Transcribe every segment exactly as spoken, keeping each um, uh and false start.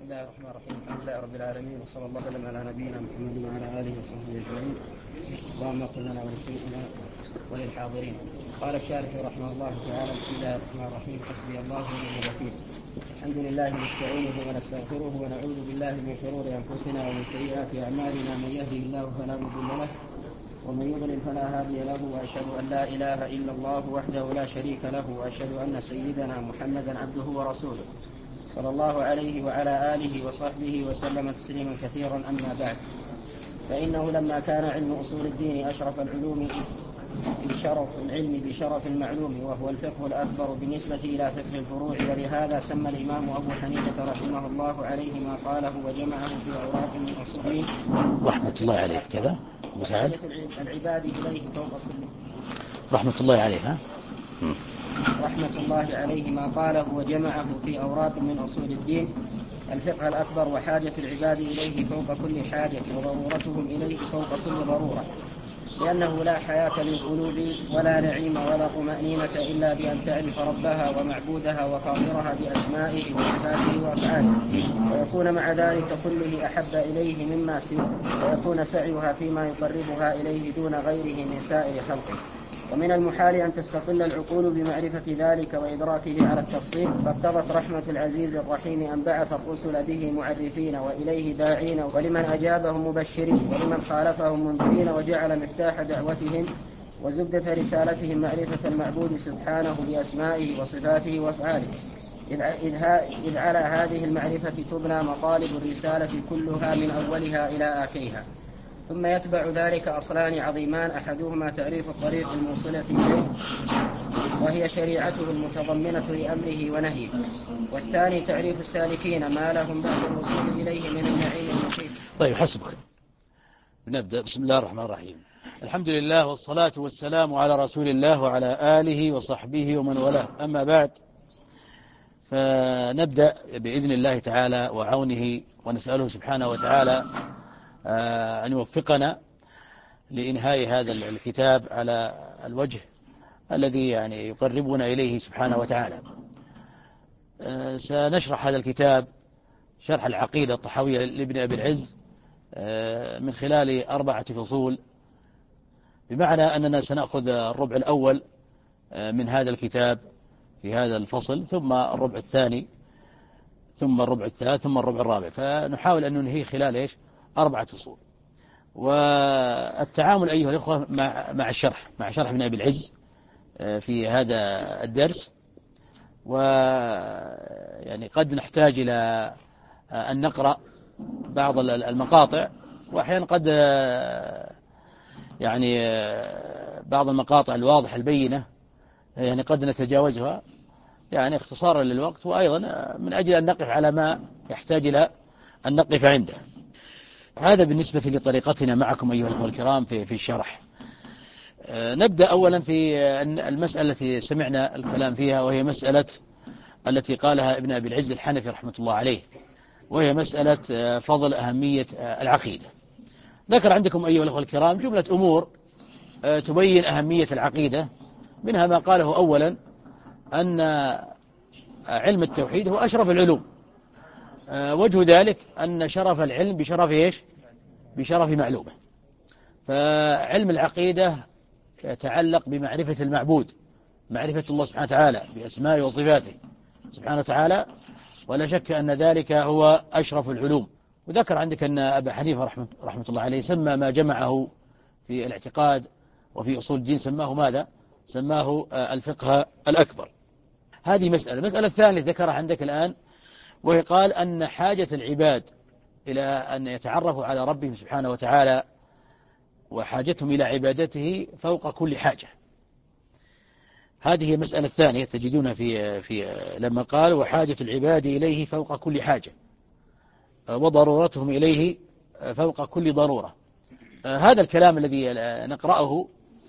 الله الرحمن الرحيم. الحمد لله رب العالمين، وصلى الله وسلم على نبينا محمد وعلى اله وصحبه اجمعين. اللهم اغفر لنا ولشيخنا وللحاضرين. قال الشارح رحمه الله تعالى: بسم الله الرحمن الرحيم. حسبي الله ونعم الوكيل. الحمد لله نستعينه ونستغفره ونعوذ بالله من شرور انفسنا ومن سيئات اعمالنا، من يهده الله فلا مضل له ومن يضلل فلا هادي له، واشهد ان لا اله الا الله وحده لا شريك له، واشهد ان سيدنا محمدا عبده ورسوله صلى الله عليه وعلى آله وصحبه وسلم تسليما كثيرا. أما بعد، فإنه لما كان علم أصول الدين أشرف العلوم بشرف العلم بشرف المعلوم، وهو الفقه الأكبر بالنسبة إلى فقه الفروع، ولهذا سمى الإمام أبو حنيفة رحمه الله عليه ما قاله وجمعه في أوراق من أصول الدين رحمة الله عليه كذا وحاجة العباد إليه فوق كل رحمة الله عليه رحمة الله عليه ما قاله وجمعه في أوراق من أصول الدين الفقه الأكبر، وحاجة العباد إليه فوق كل حاجة، وضرورتهم إليه فوق كل ضرورة، لأنه لا حياة للقلوب ولا نعيم ولا طمأنينة إلا بأن تعرف ربها ومعبودها وفاطرها بأسمائه وصفاته وأفعاله، ويكون مع ذلك كله أحب إليه مما سواه، ويكون سعيها فيما يقربها إليه دون غيره من سائر خلقه. ومن المحال أن تستقل العقول بمعرفة ذلك وإدراكه على التفصيل، فاقتضت رحمة العزيز الرحيم أن بعث الرسل به معرفين وإليه داعين، ولمن أجابهم مبشرين ولمن خالفهم منذرين، وجعل مفتاح دعوتهم وزبدة رسالتهم معرفة المعبود سبحانه بأسمائه وصفاته وأفعاله، إذ على هذه المعرفة تبنى مطالب الرسالة كلها من أولها إلى آخرها. ثم يتبع ذلك أصلان عظيمان: أحدهما تعريف الطريق الموصلة إليه وهي شريعته المتضمنة لأمره ونهيه، والثاني تعريف السالكين ما لهم بعد الوصول إليه من النعيم المقيم. طيب حسبك. نبدأ. بسم الله الرحمن الرحيم. الحمد لله والصلاة والسلام على رسول الله وعلى آله وصحبه ومن والاه. أما بعد، فنبدأ بإذن الله تعالى وعونه، ونسأله سبحانه وتعالى أن يوفقنا لإنهاء هذا الكتاب على الوجه الذي يعني يقربنا إليه سبحانه وتعالى. سنشرح هذا الكتاب شرح العقيدة الطحاوية لابن أبي العز من خلال أربعة فصول، بمعنى أننا سنأخذ الربع الأول من هذا الكتاب في هذا الفصل، ثم الربع الثاني، ثم الربع الثالث، ثم الربع الرابع، فنحاول أن ننهي خلال إيش أربعة فصول. والتعامل أيها الأخوة مع مع الشرح مع شرح ابن أبي العز في هذا الدرس، ويعني قد نحتاج إلى أن نقرأ بعض المقاطع، وأحيانا قد يعني بعض المقاطع الواضحة البينة يعني قد نتجاوزها يعني اختصارا للوقت، وأيضا من أجل أن نقف على ما يحتاج إلى أن نقف عنده. هذا بالنسبة لطريقتنا معكم أيها الأخوة الكرام في في الشرح. نبدأ أولا في المسألة التي سمعنا الكلام فيها، وهي مسألة التي قالها ابن أبي العز الحنفي رحمة الله عليه، وهي مسألة فضل أهمية العقيدة. ذكر عندكم أيها الأخوة الكرام جملة أمور تبين أهمية العقيدة، منها ما قاله أولا أن علم التوحيد هو أشرف العلوم. وجه ذلك أن شرف العلم بشرف إيش؟ بشرف معلومة. فعلم العقيدة يتعلق بمعرفة المعبود، معرفة الله سبحانه وتعالى بأسمائه وصفاته سبحانه وتعالى، ولا شك أن ذلك هو أشرف العلوم. وذكر عندك أن أبا حنيفة رحمة, رحمة الله عليه سمى ما جمعه في الاعتقاد وفي أصول الدين سماه ماذا؟ سماه الفقه الأكبر. هذه مسألة. مسألة الثانية ذكرها عندك الآن، وهي قال أن حاجة العباد إلى أن يتعرفوا على ربهم سبحانه وتعالى وحاجتهم إلى عبادته فوق كل حاجة. هذه المسألة الثانية تجدونها في في لما قال وحاجة العباد إليه فوق كل حاجة، وضرورتهم إليه فوق كل ضرورة. هذا الكلام الذي نقرأه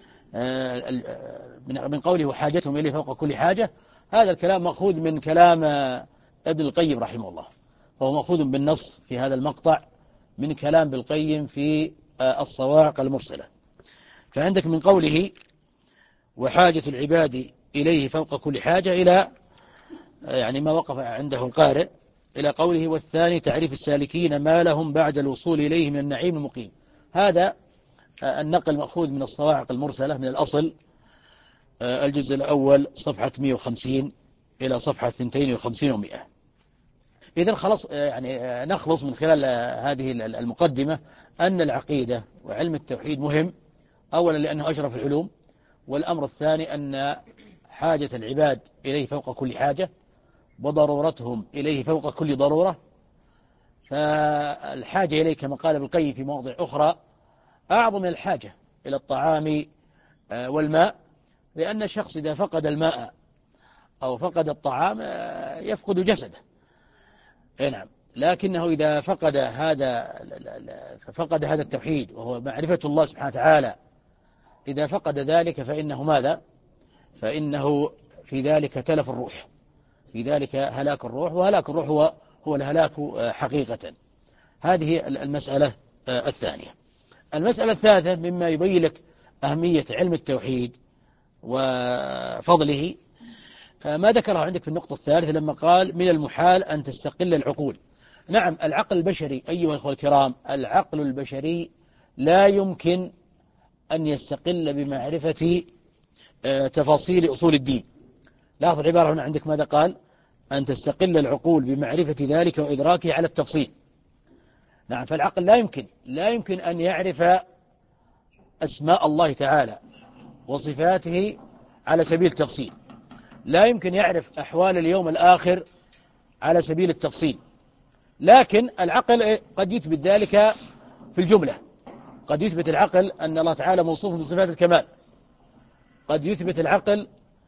من قوله وحاجتهم إليه فوق كل حاجة، هذا الكلام مأخوذ من كلام ابن القيم رحمه الله، فهو مأخوذ بالنص في هذا المقطع من كلام ابن القيم في الصواعق المرسلة. فعندك من قوله وحاجة العباد إليه فوق كل حاجة إلى يعني ما وقف عنده القارئ إلى قوله والثاني تعريف السالكين ما لهم بعد الوصول إليه من النعيم المقيم. هذا النقل مأخوذ من الصواعق المرسلة من الأصل الجزء الأول صفحة مئة وخمسين إلى صفحة اثنين وخمسين ومئة. إذن خلص يعني نخلص من خلال هذه المقدمة أن العقيدة وعلم التوحيد مهم، أولا لأنه أشرف العلوم، والأمر الثاني أن حاجة العباد إليه فوق كل حاجة، وضرورتهم إليه فوق كل ضرورة. فالحاجة إليه كما قال ابن القيم في مواضع أخرى أعظم من الحاجة إلى الطعام والماء، لأن الشخص إذا فقد الماء أو فقد الطعام يفقد جسده. نعم، لكنه إذا فقد هذا فقد هذا التوحيد وهو معرفة الله سبحانه وتعالى، إذا فقد ذلك فإنه ماذا؟ فإنه في ذلك تلف الروح، في ذلك هلاك الروح، وهلاك الروح هو هو الهلاك حقيقة. هذه المسألة الثانية. المسألة الثالثة مما يبين لك أهمية علم التوحيد وفضله ما ذكره عندك في النقطة الثالثة لما قال من المحال أن تستقل العقول. نعم، العقل البشري أيها الأخوة الكرام، العقل البشري لا يمكن أن يستقل بمعرفة تفاصيل أصول الدين. لاحظ العبارة هنا عندك ماذا قال؟ أن تستقل العقول بمعرفة ذلك وإدراكه على التفصيل. نعم، فالعقل لا يمكن لا يمكن أن يعرف أسماء الله تعالى وصفاته على سبيل التفصيل، لا يمكن يعرف أحوال اليوم الآخر على سبيل التفصيل، لكن العقل قد يثبت ذلك في الجملة. قد يثبت العقل أن الله تعالى موصوف بصفات الكمال، قد يثبت العقل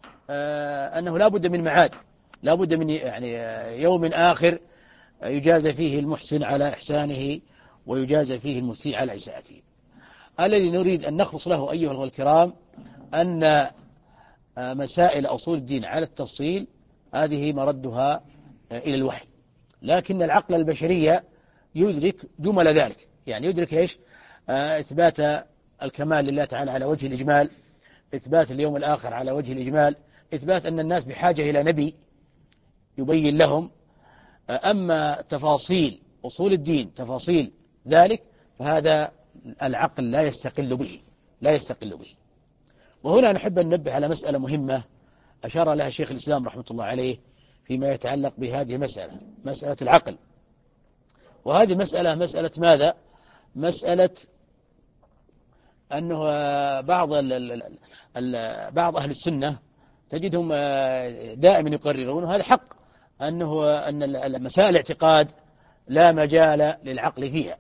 أنه لا بد من معاد، لا بد من يعني يوم آخر يجازى فيه المحسن على إحسانه ويجازى فيه المسيء على إساءته. الذي نريد أن نخلص له أيها الأخوة الكرام أن مسائل أصول الدين على التفصيل هذه مردها إلى الوحي، لكن العقل البشرية يدرك جمل ذلك، يعني يدرك إيش؟ إثبات الكمال لله تعالى على وجه الإجمال، إثبات اليوم الآخر على وجه الإجمال، إثبات أن الناس بحاجة إلى نبي يبين لهم. أما تفاصيل أصول الدين تفاصيل ذلك فهذا العقل لا يستقل به لا يستقل به. وهنا نحب أن ننبه على مسألة مهمة أشار لها شيخ الإسلام رحمة الله عليه فيما يتعلق بهذه المسألة، مسألة العقل. وهذه مسألة مسألة ماذا؟ مسألة أنه بعض ال ال ال بعض أهل السنة تجدهم دائما يقررون، وهذا حق، أنه أن مسائل الاعتقاد لا مجال للعقل فيها.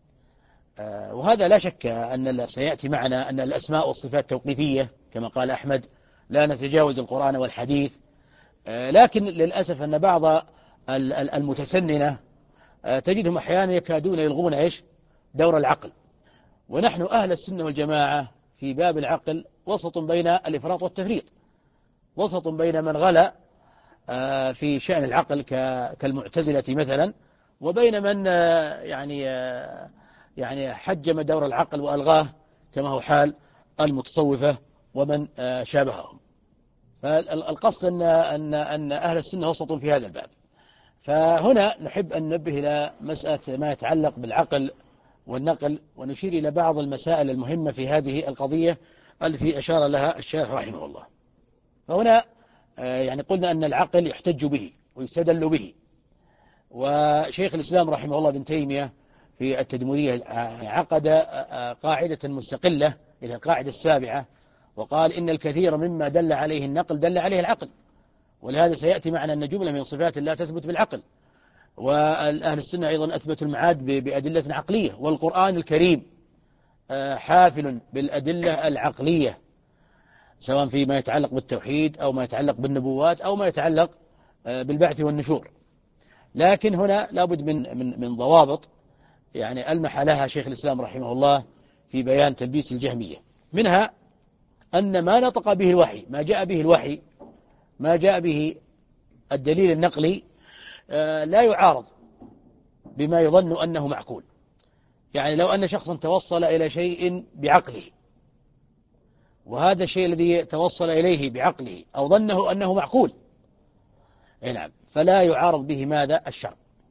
وهذا لا شك أن سيأتي معنا أن الأسماء والصفات توقيفية كما قال أحمد، لا نتجاوز القرآن والحديث. لكن للأسف أن بعض المتسننة تجدهم أحيانا يكادون يلغون إيش؟ دور العقل. ونحن أهل السنة والجماعة في باب العقل وسط بين الإفراط والتفريط، وسط بين من غلا في شأن العقل كالمعتزلة مثلا، وبين من يعني يعني حجم دور العقل وألغاه كما هو حال المتصوفة ومن شابههم. فالقصد أن أن أن أهل السنة وسط في هذا الباب. فهنا نحب أن ننبه إلى مسألة ما يتعلق بالعقل والنقل، ونشير إلى بعض المسائل المهمة في هذه القضية التي أشار لها الشارح رحمه الله. فهنا يعني قلنا أن العقل يحتج به ويستدل به. وشيخ الإسلام رحمه الله ابن تيمية في التدمرية عقد قاعدة مستقلة إلى القاعدة السابعة، وقال إن الكثير مما دل عليه النقل دل عليه العقل. ولهذا سيأتي معنا أن جملة من صفات لا تثبت بالعقل. والأهل السنة أيضا أثبتوا المعاد بأدلة عقلية، والقرآن الكريم حافل بالأدلة العقلية سواء فيما يتعلق بالتوحيد أو ما يتعلق بالنبوات أو ما يتعلق بالبعث والنشور. لكن هنا لابد من من من ضوابط يعني ألمح لها شيخ الإسلام رحمه الله في بيان تلبيس الجهمية. منها أن ما نطق به الوحي، ما جاء به الوحي، ما جاء به الدليل النقلي لا يعارض بما يظن أنه معقول. يعني لو أن شخصا توصل إلى شيء بعقله، وهذا الشيء الذي توصل إليه بعقله أو ظنه أنه معقول، نعم، فلا يعارض به ماذا؟ الشرع.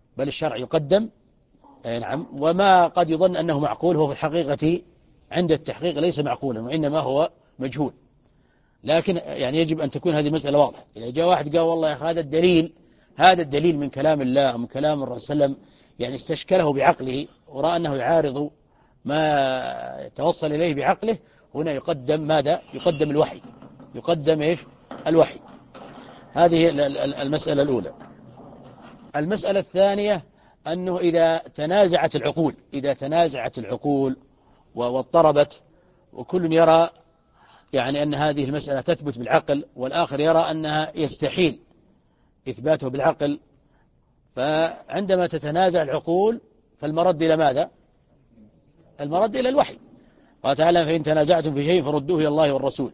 بل الشرع يقدم. نعم. وما قد يظن أنه معقول هو في الحقيقة عند التحقيق ليس معقولا، وإنما هو مجهول. لكن يعني يجب أن تكون هذه المسألة واضحة. إذا جاء واحد قال والله يا أخي هذا الدليل هذا الدليل من كلام الله ومن كلام الرسول صلى الله عليه وسلم، يعني استشكله بعقله ورأى أنه يعارض ما توصل إليه بعقله، هنا يقدم ماذا؟ يقدم الوحي. يقدم إيش؟ الوحي. هذه المسألة الأولى. المسألة الثانية أنه إذا تنازعت العقول إذا تنازعت العقول واضطربت، وكل يرى يعني أن هذه المسألة تثبت بالعقل، والآخر يرى أنها يستحيل إثباته بالعقل، فعندما تتنازع العقول فالمرد إلى ماذا؟ المرد إلى الوحي. قال تعالى: فإن تنازعتم في شيء فردوه إلى الله والرسول.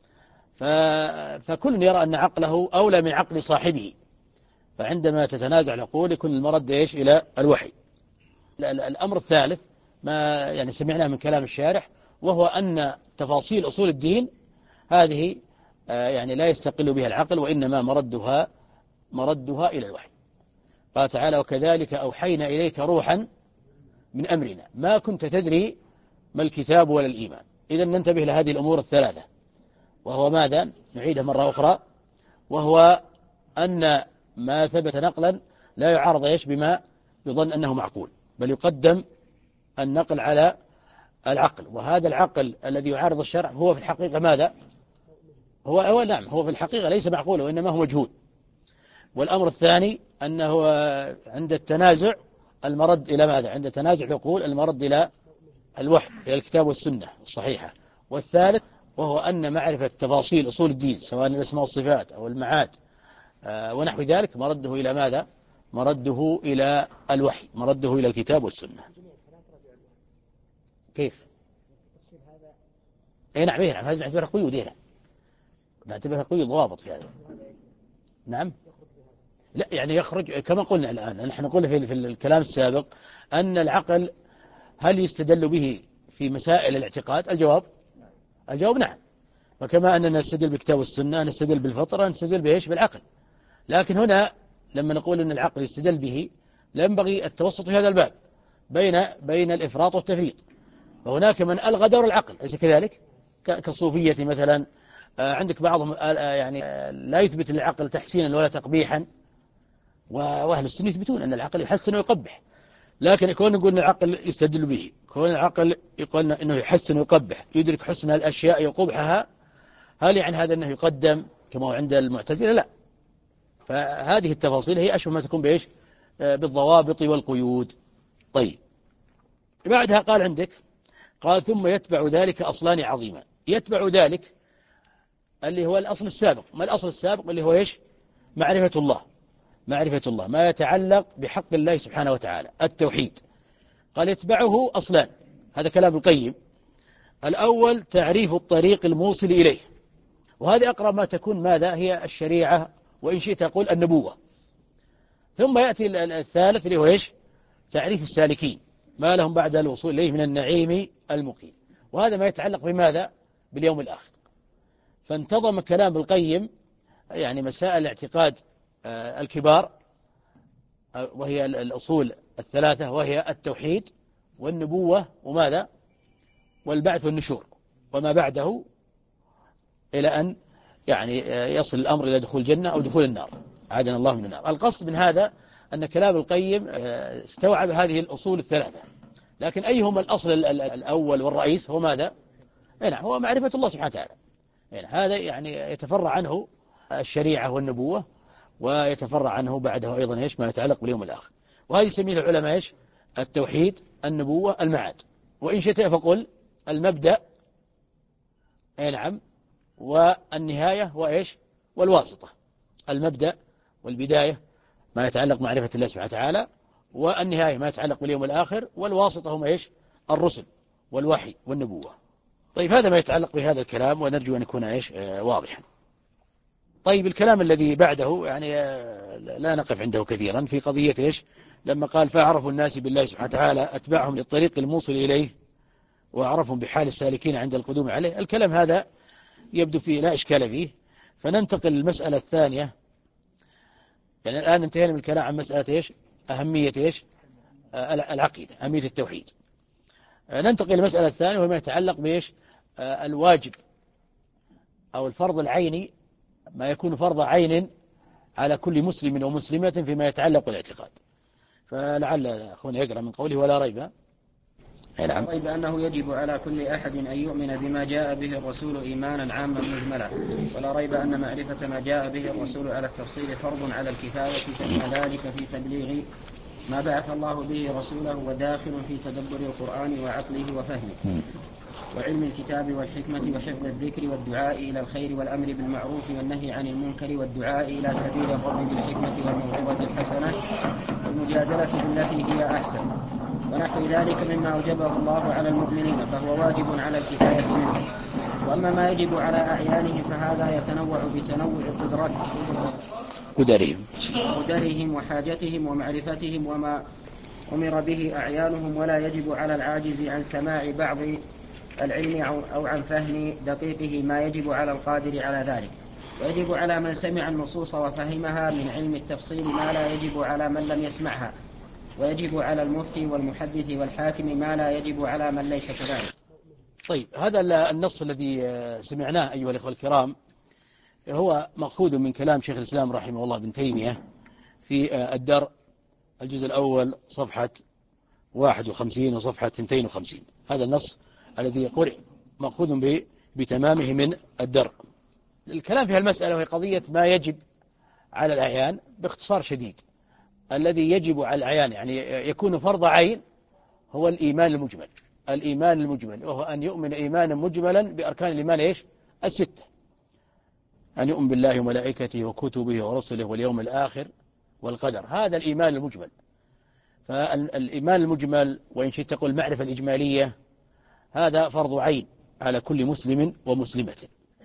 فكل يرى أن عقله أولى من عقل صاحبه، فعندما تتنازع العقول يكون المرد إيش؟ إلى الوحي. الأمر الثالث ما يعني سمعناه من كلام الشارح، وهو أن تفاصيل أصول الدين هذه يعني لا يستقل بها العقل، وإنما مردها مردها إلى الوحي. قال تعالى: وكذلك أوحينا إليك روحا من أمرنا ما كنت تدري ما الكتاب ولا الإيمان. إذن ننتبه لهذه الأمور الثلاثة، وهو ماذا؟ نعيدها مرة أخرى، وهو أن ما ثبت نقلا لا يعارض إيش بما يظن أنه معقول، بل يقدم النقل على العقل. وهذا العقل الذي يعارض الشرع هو في الحقيقة ماذا؟ هو, هو نعم هو في الحقيقة ليس معقول، وإنما هو مجهول. والأمر الثاني أنه عند التنازع المرد إلى ماذا؟ عند تنازع العقول المرد إلى الوحي، إلى الكتاب والسنة الصحيحة. والثالث وهو أن معرفة تفاصيل أصول الدين سواء الأسماء والصفات أو المعاد ونحو ذلك مرده إلى ماذا؟ مرده إلى الوحي، مرده إلى الكتاب والسنة. كيف؟ اي نعم، نعم، هذه نعتبرها قيود. هنا نعتبرها قيود ضوابط في هذا. نعم، لا يعني يخرج كما قلنا الآن، نحن قلنا في الكلام السابق أن العقل هل يستدل به في مسائل الاعتقاد؟ الجواب الجواب نعم. وكما أننا نستدل بالكتاب والسنة نستدل بالفطرة نستدل بإيش؟ بالعقل. لكن هنا لما نقول أن العقل يستدل به لا ينبغي التوسط في هذا الباب بين بين الإفراط والتفريط. وهناك من ألغى دور العقل، أليس كذلك؟ كالصوفية مثلا. عندك بعضهم يعني لا يثبت للعقل تحسينا ولا تقبيحا، وأهل السنة يثبتون أن العقل يحسن ويقبح. لكن يكون نقول أن العقل يستدل به، يكون العقل يقول أنه يحسن ويقبح، يدرك حسن الأشياء وقبحها، هل يعني هذا أنه يقدم كما هو عند المعتزلة؟ لا. فهذه التفاصيل هي أشبه ما تكون بإيش؟ بالضوابط والقيود. طيب، بعدها قال عندك قال: ثم يتبع ذلك أصلان عظيما. يتبع ذلك اللي هو الأصل السابق. ما الأصل السابق؟ اللي هو إيش؟ معرفة الله. معرفة الله ما يتعلق بحق الله سبحانه وتعالى، التوحيد. قال: يتبعه أصلان. هذا كلام القيم. الأول تعريف الطريق الموصل إليه، وهذه أقرب ما تكون ماذا؟ هي الشريعة، وإن شئت أقول النبوة. ثم يأتي الثالث اللي هو إيش؟ تعريف السالكين ما لهم بعد الوصول إليه من النعيم المقيم، وهذا ما يتعلق بماذا؟ باليوم الآخر. فانتظم كلام القيم يعني مسائل الاعتقاد الكبار، وهي الأصول الثلاثة، وهي التوحيد والنبوة وماذا؟ والبعث والنشور، وما بعده إلى أن يعني يصل الأمر إلى دخول الجنة أو دخول النار، عادنا الله من النار. القصد من هذا أن كلام القيم استوعب هذه الأصول الثلاثة. لكن أيهم الأصل الأول والرئيس؟ هو ماذا؟ نعم، هو معرفة الله سبحانه وتعالى. يعني هذا يعني يتفرع عنه الشريعة والنبوة، ويتفرع عنه بعده أيضا إيش؟ ما يتعلق باليوم الآخر. وهذه يسميه العلماء إيش؟ التوحيد، النبوة، المعاد. وإن شئت فقل المبدأ، أي نعم، والنهاية، وإيش؟ والواسطة. المبدأ والبداية ما يتعلق معرفة الله سبحانه وتعالى، والنهاية ما يتعلق باليوم الآخر، والواسطة هم إيش؟ الرسل والوحي والنبوة. طيب، هذا ما يتعلق بهذا الكلام، ونرجو أن يكون إيش؟ آه واضحا. طيب، الكلام الذي بعده يعني آه لا نقف عنده كثيرا في قضية إيش؟ لما قال: فأعرفوا الناس بالله سبحانه وتعالى أتبعهم للطريق الموصل إليه، وأعرفهم بحال السالكين عند القدوم عليه. الكلام هذا يبدو فيه لا إشكال فيه، فننتقل للمسألة الثانية. يعني الآن انتهينا من الكلام عن مسألة إيش؟ أهمية إيش العقيدة، أهمية التوحيد. ننتقل إلى المسألة الثانية وما يتعلق بإيش الواجب أو الفرض العيني، ما يكون فرض عين على كل مسلم ومسلمة فيما يتعلق بالاعتقاد. فلعل أخونا يقرأ من قوله ولا ريب. نعم. ريب أنه يجب على كل أحد أن يؤمن بما جاء به الرسول إيمانا عاما مجملا، ولا ريب أن معرفة ما جاء به الرسول على التفصيل فرض على الكفاية، كما ذلك في تبليغ ما بعث الله به رسوله، وداخل في تدبر القرآن وعقله وفهمه، وعلم الكتاب والحكمة وحفظ الذكر والدعاء إلى الخير والأمر بالمعروف والنهي عن المنكر، والدعاء إلى سبيل الرب بالحكمة والموعظة الحسنة والمجادلة بالتي هي أحسن، ونحو ذلك مما أوجبه الله على المؤمنين، فهو واجب على الكفاية منه. وأما ما يجب على أعيانهم فهذا يتنوع بتنوع قدرهم قدرهم وحاجتهم ومعرفتهم وما أمر به أعيانهم، ولا يجب على العاجز عن سماع بعض العلم أو عن فهم دقيقه ما يجب على القادر على ذلك، ويجب على من سمع النصوص وفهمها من علم التفصيل ما لا يجب على من لم يسمعها، ويجب على المفتي والمحدث والحاكم ما لا يجب على من ليس كذلك. طيب، هذا النص الذي سمعناه أيها الأخوة الكرام هو مأخوذ من كلام شيخ الإسلام رحمه الله بن تيمية في الدرء الجزء الأول صفحة واحد وخمسين وصفحة اثنين وخمسين. هذا النص الذي قرئ مأخوذ بتمامه من الدرء. الكلام في المسألة وهي قضية ما يجب على الأعيان باختصار شديد. الذي يجب على الأعيان يعني يكون فرض عين هو الإيمان المجمل. الإيمان المجمل وهو أن يؤمن إيمانا مجملا بأركان الإيمان إيش؟ الستة. أن يؤمن بالله وملائكته وكتبه ورسله واليوم الآخر والقدر. هذا الإيمان المجمل. فالإيمان المجمل وإن شئت تقول المعرفة الإجمالية هذا فرض عين على كل مسلم ومسلمة.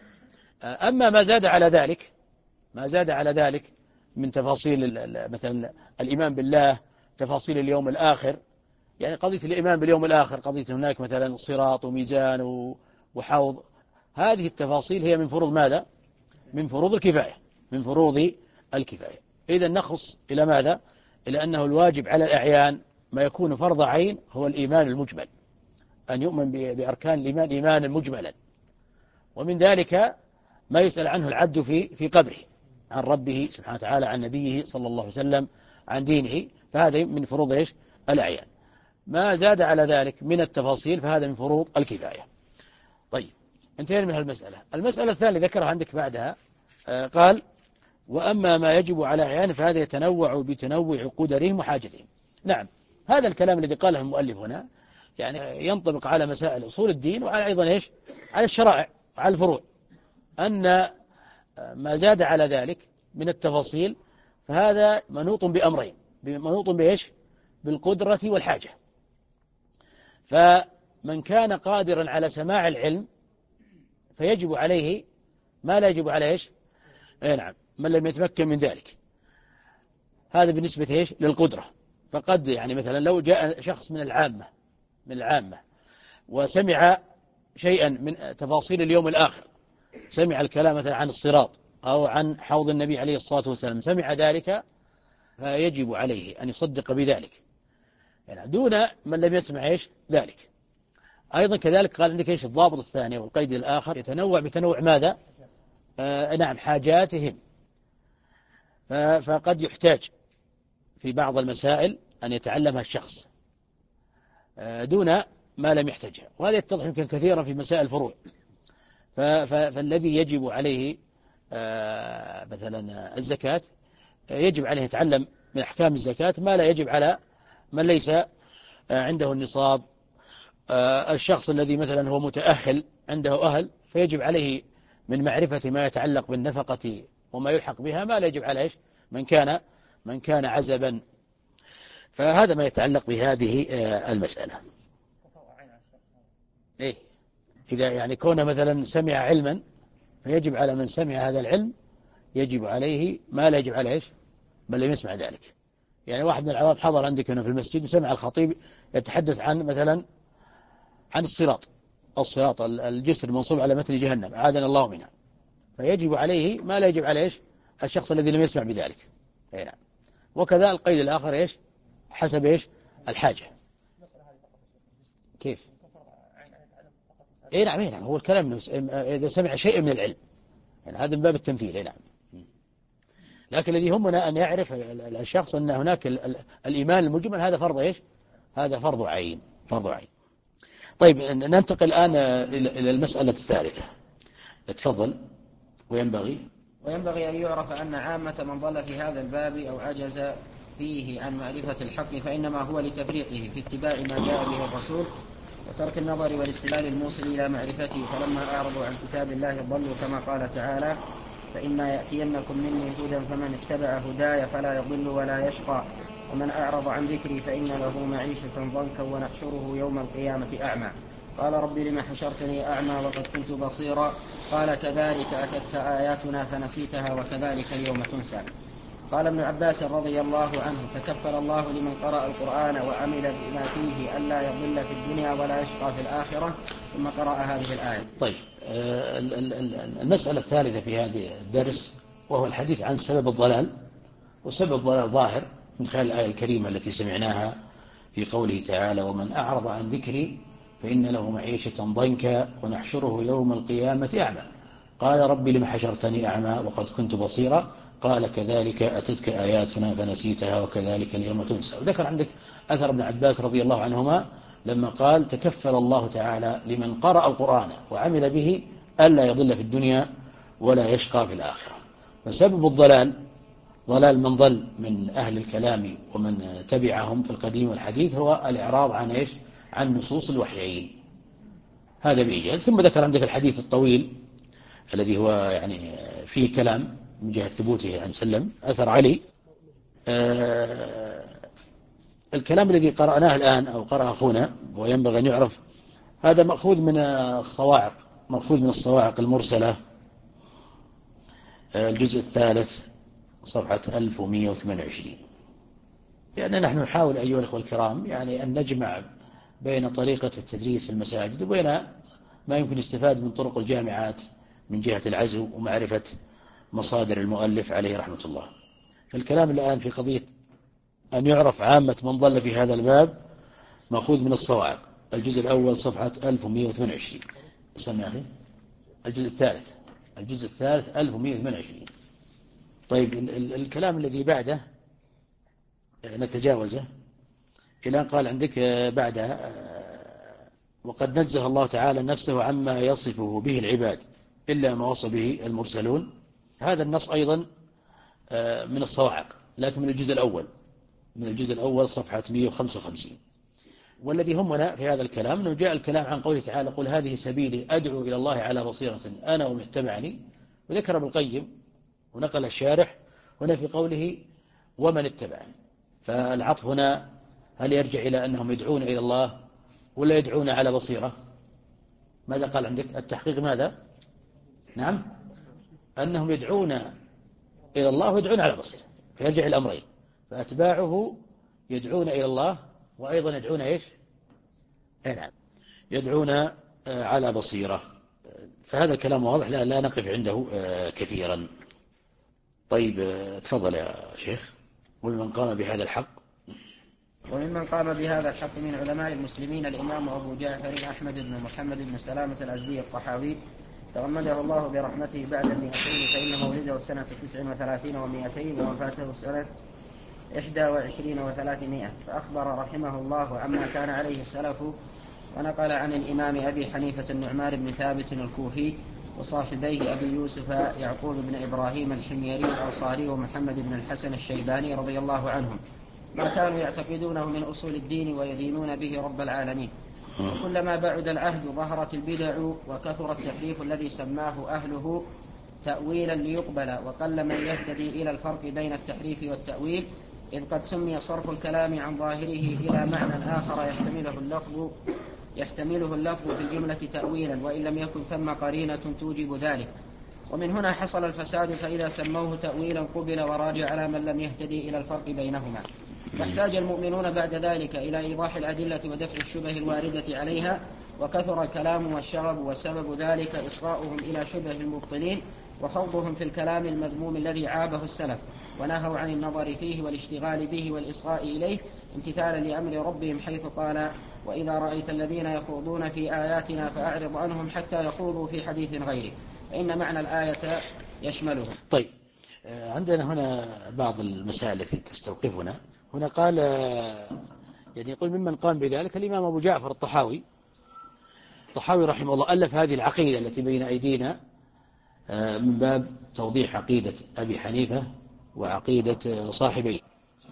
أما ما زاد على ذلك ما زاد على ذلك من تفاصيل مثلا الإيمان بالله، تفاصيل اليوم الآخر، يعني قضية الإيمان باليوم الآخر، قضية هناك مثلا صراط وميزان وحوض، هذه التفاصيل هي من فروض ماذا؟ من فروض الكفاية من فروض الكفاية. إذا نخص إلى ماذا؟ إلى أنه الواجب على الأعيان ما يكون فرض عين هو الإيمان المجمل، أن يؤمن بأركان الإيمان إيمانا مجملا. ومن ذلك ما يسأل عنه العبد في في قبره عن ربه سبحانه وتعالى، عن نبيه صلى الله عليه وسلم، عن دينه، فهذا من فروض إيش؟ الأعيان. ما زاد على ذلك من التفاصيل فهذا من فروض الكفاية. طيب، انتهينا من هالمسألة. المسألة الثانية ذكرها عندك بعدها آه قال وأما ما يجب على أعيان فهذا يتنوع بتنوع قدرهم وحاجتهم. نعم، هذا الكلام الذي قاله المؤلف هنا يعني ينطبق على مسائل أصول الدين وعلى أيضا إيش؟ على الشرائع وعلى الفروع، أن ما زاد على ذلك من التفاصيل فهذا منوط بأمرين، منوط بإيش؟ بالقدرة والحاجة. فمن كان قادرا على سماع العلم فيجب عليه ما لا يجب عليه إيش؟ أي نعم، من لم يتمكن من ذلك. هذا بالنسبة إيش؟ للقدرة. فقد يعني مثلا لو جاء شخص من العامة من العامة وسمع شيئا من تفاصيل اليوم الآخر، سمع الكلام مثلا عن الصراط أو عن حوض النبي عليه الصلاة والسلام، سمع ذلك فيجب عليه أن يصدق بذلك يعني دون من لم يسمع إيش؟ ذلك. أيضا كذلك قال عندك إيش؟ الضابط الثاني والقيد الآخر يتنوع بتنوع ماذا؟ آه نعم، حاجاتهم. فقد يحتاج في بعض المسائل أن يتعلمها الشخص آه دون ما لم يحتاجها، وهذا يتضح يمكن كثيرا في مسائل الفروع. فالذي يجب عليه آه مثلا الزكاة يجب عليه يتعلم من أحكام الزكاة ما لا يجب على من ليس عنده النصاب. الشخص الذي مثلا هو متأهل عنده أهل فيجب عليه من معرفة ما يتعلق بالنفقة وما يلحق بها ما لا يجب على إيش؟ من كان من كان عزبا. فهذا ما يتعلق بهذه المسألة. إيه؟ إذا يعني كون مثلا سمع علما فيجب على من سمع هذا العلم يجب عليه ما لا يجب عليه إيش؟ من لم يسمع ذلك. يعني واحد من العوام حضر عندك هنا في المسجد وسمع الخطيب يتحدث عن مثلا عن الصراط الصراط الجسر المنصوب على متن جهنم أعاذنا الله منها، فيجب عليه ما لا يجب عليه إيش؟ الشخص الذي لم يسمع بذلك. نعم. وكذا القيد الآخر إيش؟ حسب إيش الحاجة. كيف؟ إيه نعم إيه نعم، هو الكلام إذا سمع شيء من العلم، يعني هذا من باب التمثيل. إيه نعم. لكن الذي يهمنا أن يعرف الشخص أن هناك الإيمان المجمل هذا فرض إيش؟ هذا فرض عين، فرض عين. طيب ننتقل الآن إلى المسألة الثالثة. تفضل. وينبغي وينبغي أن يعرف أن عامة من ضل في هذا الباب أو عجز فيه عن معرفة الحق فإنما هو لتفريطه في اتباع ما جاء به الرسول وترك النظر والاستدلال الموصل إلى معرفته، فلما أعرضوا عن كتاب الله ضلوا، كما قال تعالى: فإما يأتينكم مني هدى فمن اتبع هداي فلا يضل ولا يشقى ومن أعرض عن ذكري فإن له معيشة ضنكا ونحشره يوم القيامة أعمى. قال رب لم حشرتني أعمى وقد كنت بصيرا قال كذلك أتتك آياتنا فنسيتها وكذلك اليوم تنسى. قال ابن عباس رضي الله عنه: تكفل الله لمن قرأ القرآن وعمل بما فيه ألا يضل في الدنيا ولا يشقى في الآخرة. ثم قرأ هذه الآية. طيب المسألة الثالثة في هذا الدرس وهو الحديث عن سبب الضلال، وسبب الضلال ظاهر من خلال الآية الكريمة التي سمعناها في قوله تعالى: ومن أعرض عن ذكري فإن له معيشة ضنكا ونحشره يوم القيامة أعمى. قال رب لم حشرتني أعمى وقد كنت بصيرا قال كذلك أتتك آياتنا فنسيتها وكذلك اليوم تنسى. وذكر عندك أثر ابن عباس رضي الله عنهما لما قال: تكفل الله تعالى لمن قرأ القرآن وعمل به ألا يضل في الدنيا ولا يشقى في الآخرة. فسبب الضلال ضلال من ضل من أهل الكلام ومن تبعهم في القديم والحديث هو الإعراض عن إيش؟ عن نصوص الوحيين. هذا بإيجاز. ثم ذكر عندك الحديث الطويل الذي هو يعني فيه كلام من جهة ثبوته عن سلم أثر علي. آه الكلام الذي قرأناه الآن أو قرأ أخونا وينبغي أن يعرف هذا مأخوذ من الصواعق، مأخوذ من الصواعق المرسلة، آه الجزء الثالث صفحة ألف ومئة وثمانية وعشرين. يعني نحن نحاول أيها الأخوة الكرام يعني أن نجمع بين طريقة التدريس في المساجد وبين ما يمكن استفاد من طرق الجامعات من جهة العزو ومعرفة مصادر المؤلف عليه رحمة الله. فالكلام الآن في قضية أن يعرف عامة من ضل في هذا الباب مأخوذ من الصواعق، الجزء الأول صفحة ألف ومئة وثمانية وعشرين. سمع أخي، الجزء الثالث الجزء الثالث ألف ومئة وثمانية وعشرين. طيب الكلام الذي بعده نتجاوزه إلى أن قال عندك بعدها: وقد نزه الله تعالى نفسه عما يصفه به العباد إلا ما وصى به المرسلون. هذا النص أيضا من الصواعق لكن من الجزء الأول من الجزء الأول صفحة مئة وخمسة وخمسين. والذي همنا في هذا الكلام أنه جاء الكلام عن قوله تعالى: قل هذه سبيلي أدعو إلى الله على بصيرة أنا ومن اتبعني. وذكر ابن القيم ونقل الشارح هنا في قوله ومن اتبعني، فالعطف هنا هل يرجع إلى أنهم يدعون إلى الله ولا يدعون على بصيرة؟ ماذا قال عندك التحقيق؟ ماذا؟ نعم، أنهم يدعون إلى الله ويدعون على بصيرة، فيرجع الأمرين، فأتباعه يدعون إلى الله وأيضا يدعون إيش؟ أي نعم، يدعون على بصيرة. فهذا الكلام واضح، لا, لا نقف عنده كثيرا. طيب تفضل يا شيخ. ومن قام بهذا الحق وممن قام بهذا الحق من علماء المسلمين الإمام أبو جعفر أحمد بن محمد بن سلامة الأزدي الطحاوي تغمده الله برحمته بعد المئتين، فإن مولده سنة تسع وثلاثين ومئتين ووفاته سنة إحدى وعشرين وثلاثمائة، فأخبر رحمه الله عما كان عليه السلف، ونقل عن الإمام أبي حنيفة النعمان بن ثابت الكوفي وصاحبيه أبي يوسف يعقوب بن إبراهيم الحميري الأنصاري ومحمد بن الحسن الشيباني رضي الله عنهم ما كانوا يعتقدونه من أصول الدين ويدينون به رب العالمين. وكلما بعد العهد ظهرت البدع وكثر التحريف الذي سماه أهله تأويلا ليقبل، وقل من يهتدي إلى الفرق بين التحريف والتأويل، إذ قد سمي صرف الكلام عن ظاهره إلى معنى آخر يحتمله اللفظ يحتمله اللفظ في الجملة تأويلا وإن لم يكن ثم قرينة توجب ذلك. ومن هنا حصل الفساد، فإذا سموه تأويلا قبل وراجع على من لم يهتدي إلى الفرق بينهما. فاحتاج المؤمنون بعد ذلك إلى إيضاح الأدلة ودفع الشبه الواردة عليها، وكثر الكلام والشغب، وسبب ذلك إصغاؤهم إلى شبه المبطلين وخوضهم في الكلام المذموم الذي عابه السلف ونهوا عن النظر فيه والاشتغال به والإصغاء إليه، امتثالا لأمر ربهم حيث قال وإذا رأيت الذين يخوضون في آياتنا فأعرض عنهم حتى يخوضوا في حديث غيره، فإن معنى الآية يشمله. طيب، عندنا هنا بعض المسائل التي تستوقفنا. هنا قال يعني يقول ممن قام بذلك الإمام أبو جعفر الطحاوي. الطحاوي رحمه الله ألف هذه العقيدة التي بين أيدينا من باب توضيح عقيدة أبي حنيفة وعقيدة صاحبيه.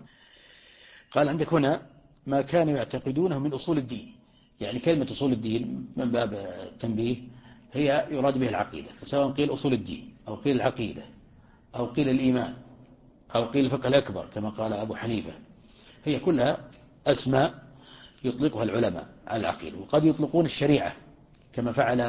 قال عندك هنا ما كانوا يعتقدونه من أصول الدين، يعني كلمة أصول الدين من باب التنبيه هي يراد به العقيدة، فسواء قيل أصول الدين أو قيل العقيدة أو قيل الإيمان أو قيل الفقه الأكبر كما قال أبو حنيفة، هي كلها أسماء يطلقها العلماء على العقيدة. وقد يطلقون الشريعة كما فعل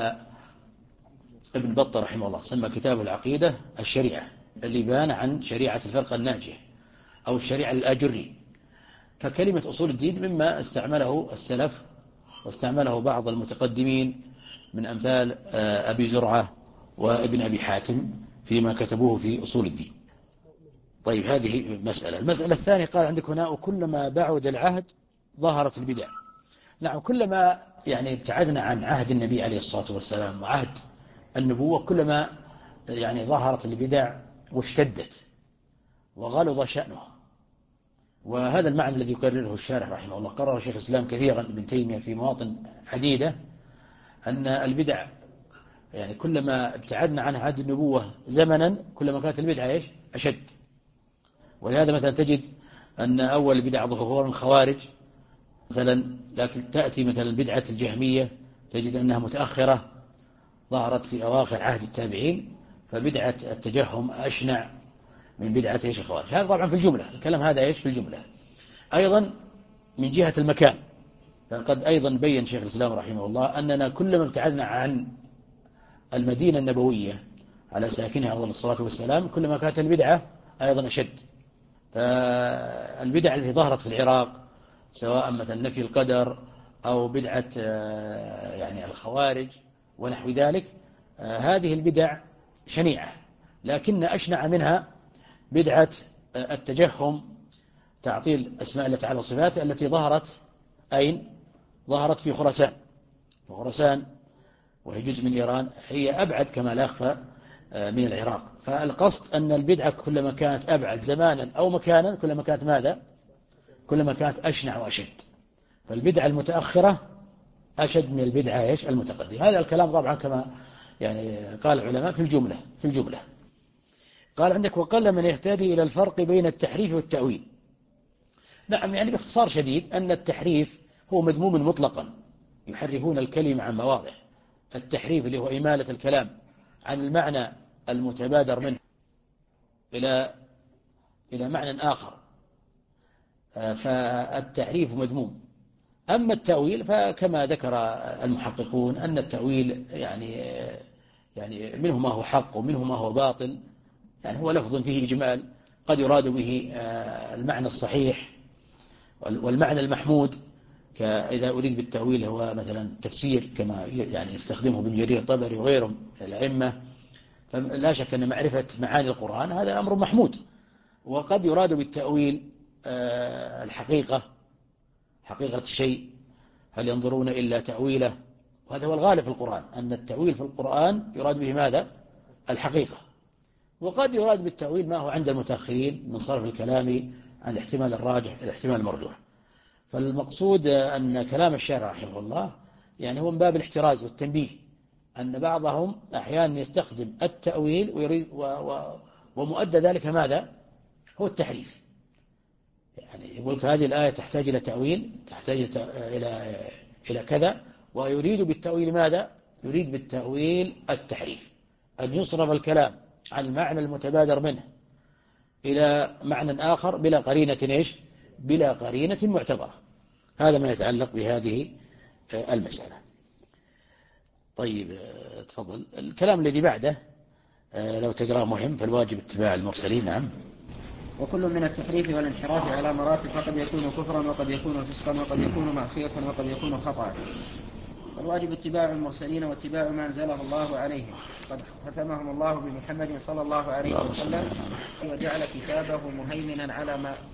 ابن بطة رحمه الله، سمى كتابه العقيدة الشريعة اللي بان عن شريعة الفرقة الناجية أو الشريعة الآجري. فكلمة أصول الدين مما استعمله السلف واستعمله بعض المتقدمين من أمثال أبي زرعة وابن أبي حاتم فيما كتبوه في أصول الدين. طيب، هذه مسألة. المسألة الثانية قال عندك هنا وكلما بعد العهد ظهرت البدع. نعم، كلما يعني ابتعدنا عن عهد النبي عليه الصلاة والسلام وعهد النبوة كلما يعني ظهرت البدع واشتدت وغلظ شأنها. وهذا المعنى الذي يكرره الشارح رحمه الله، قرر شيخ الإسلام كثيرا ابن تيمية في مواطن عديدة أن البدع يعني كلما ابتعدنا عن عهد النبوة زمنا كلما كانت البدعة ايش أشد. ولهذا مثلا تجد أن أول البدع ظهورا الخوارج مثلا، لكن تأتي مثلا بدعة الجهمية تجد أنها متأخرة ظهرت في أواخر عهد التابعين، فبدعة التجهم أشنع من بدعة ايش الخوارج. هذا طبعا في الجملة، الكلام هذا ايش في الجملة. أيضا من جهة المكان، فقد أيضا بين شيخ الإسلام رحمه الله أننا كلما ابتعدنا عن المدينة النبوية على ساكنها أفضل الصلاة والسلام كلما كانت البدعة أيضا أشد. فالبدع التي ظهرت في العراق سواء مثلا نفي القدر أو بدعة يعني الخوارج ونحو ذلك، هذه البدع شنيعة، لكن أشنع منها بدعة التجهم، تعطيل أسماء الله تعالى وصفاته، التي ظهرت أين؟ ظهرت في خراسان. وخراسان وهي جزء من إيران هي أبعد كما لا يخفى من العراق. فالقصد أن البدعة كلما كانت أبعد زمانا أو مكانا كلما كانت ماذا؟ كلما كانت أشنع وأشد. فالبدعة المتأخرة أشد من البدعة إيش المتقدمة. هذا الكلام طبعا كما يعني قال العلماء في الجملة في الجملة قال عندك وقل من يهتدي إلى الفرق بين التحريف والتأويل. نعم، يعني باختصار شديد أن التحريف هو مذموم مطلقا، يحرفون الكلمة عن مواضع. التحريف اللي هو إمالة الكلام عن المعنى المتبادر منه إلى إلى معنى آخر، فالتحريف مذموم. أما التأويل فكما ذكر المحققون أن التأويل يعني يعني منه ما هو حق ومنه ما هو باطل. يعني هو لفظ فيه إجمال، قد يراد به المعنى الصحيح والمعنى المحمود، كإذا أريد بالتأويل هو مثلا تفسير كما يعني يستخدمه ابن جرير الطبري وغيرهم من الأئمة. فلا شك أن معرفة معاني القرآن هذا أمر محمود. وقد يراد بالتأويل الحقيقة، حقيقة الشيء، هل ينظرون إلا تأويله، وهذا هو الغالب في القرآن أن التأويل في القرآن يراد به ماذا؟ الحقيقة. وقد يراد بالتأويل ما هو عند المتأخرين من صرف الكلام عن الاحتمال الراجح إلى الاحتمال المرجوح. فالمقصود أن كلام الشارع رحمه الله يعني هو من باب الاحتراز والتنبيه، أن بعضهم أحيانا يستخدم التأويل ويريد و و ومؤدى ذلك ماذا؟ هو التحريف. يعني يقول هذه الآية تحتاج إلى تأويل، تحتاج إلى إلى كذا، ويريد بالتأويل ماذا؟ يريد بالتأويل التحريف، أن يصرف الكلام عن المعنى المتبادر منه إلى معنى آخر بلا قرينة إيش؟ بلا قرينة معتبرة. هذا ما يتعلق بهذه المسألة. طيب، تفضل. الكلام الذي بعده لو تقرأ مهم، فالواجب اتباع المرسلين. نعم. وكل من التحريف والانحراف على مراتب، فقد يكون كفرا وقد يكون فسقا وقد يكون معصية وقد يكون خطأ. والواجب اتباع المرسلين واتباع ما أنزله الله عليهم، قد ختمهم الله بمحمد صلى الله عليه وسلم وجعل كتابه مهيمنا على ما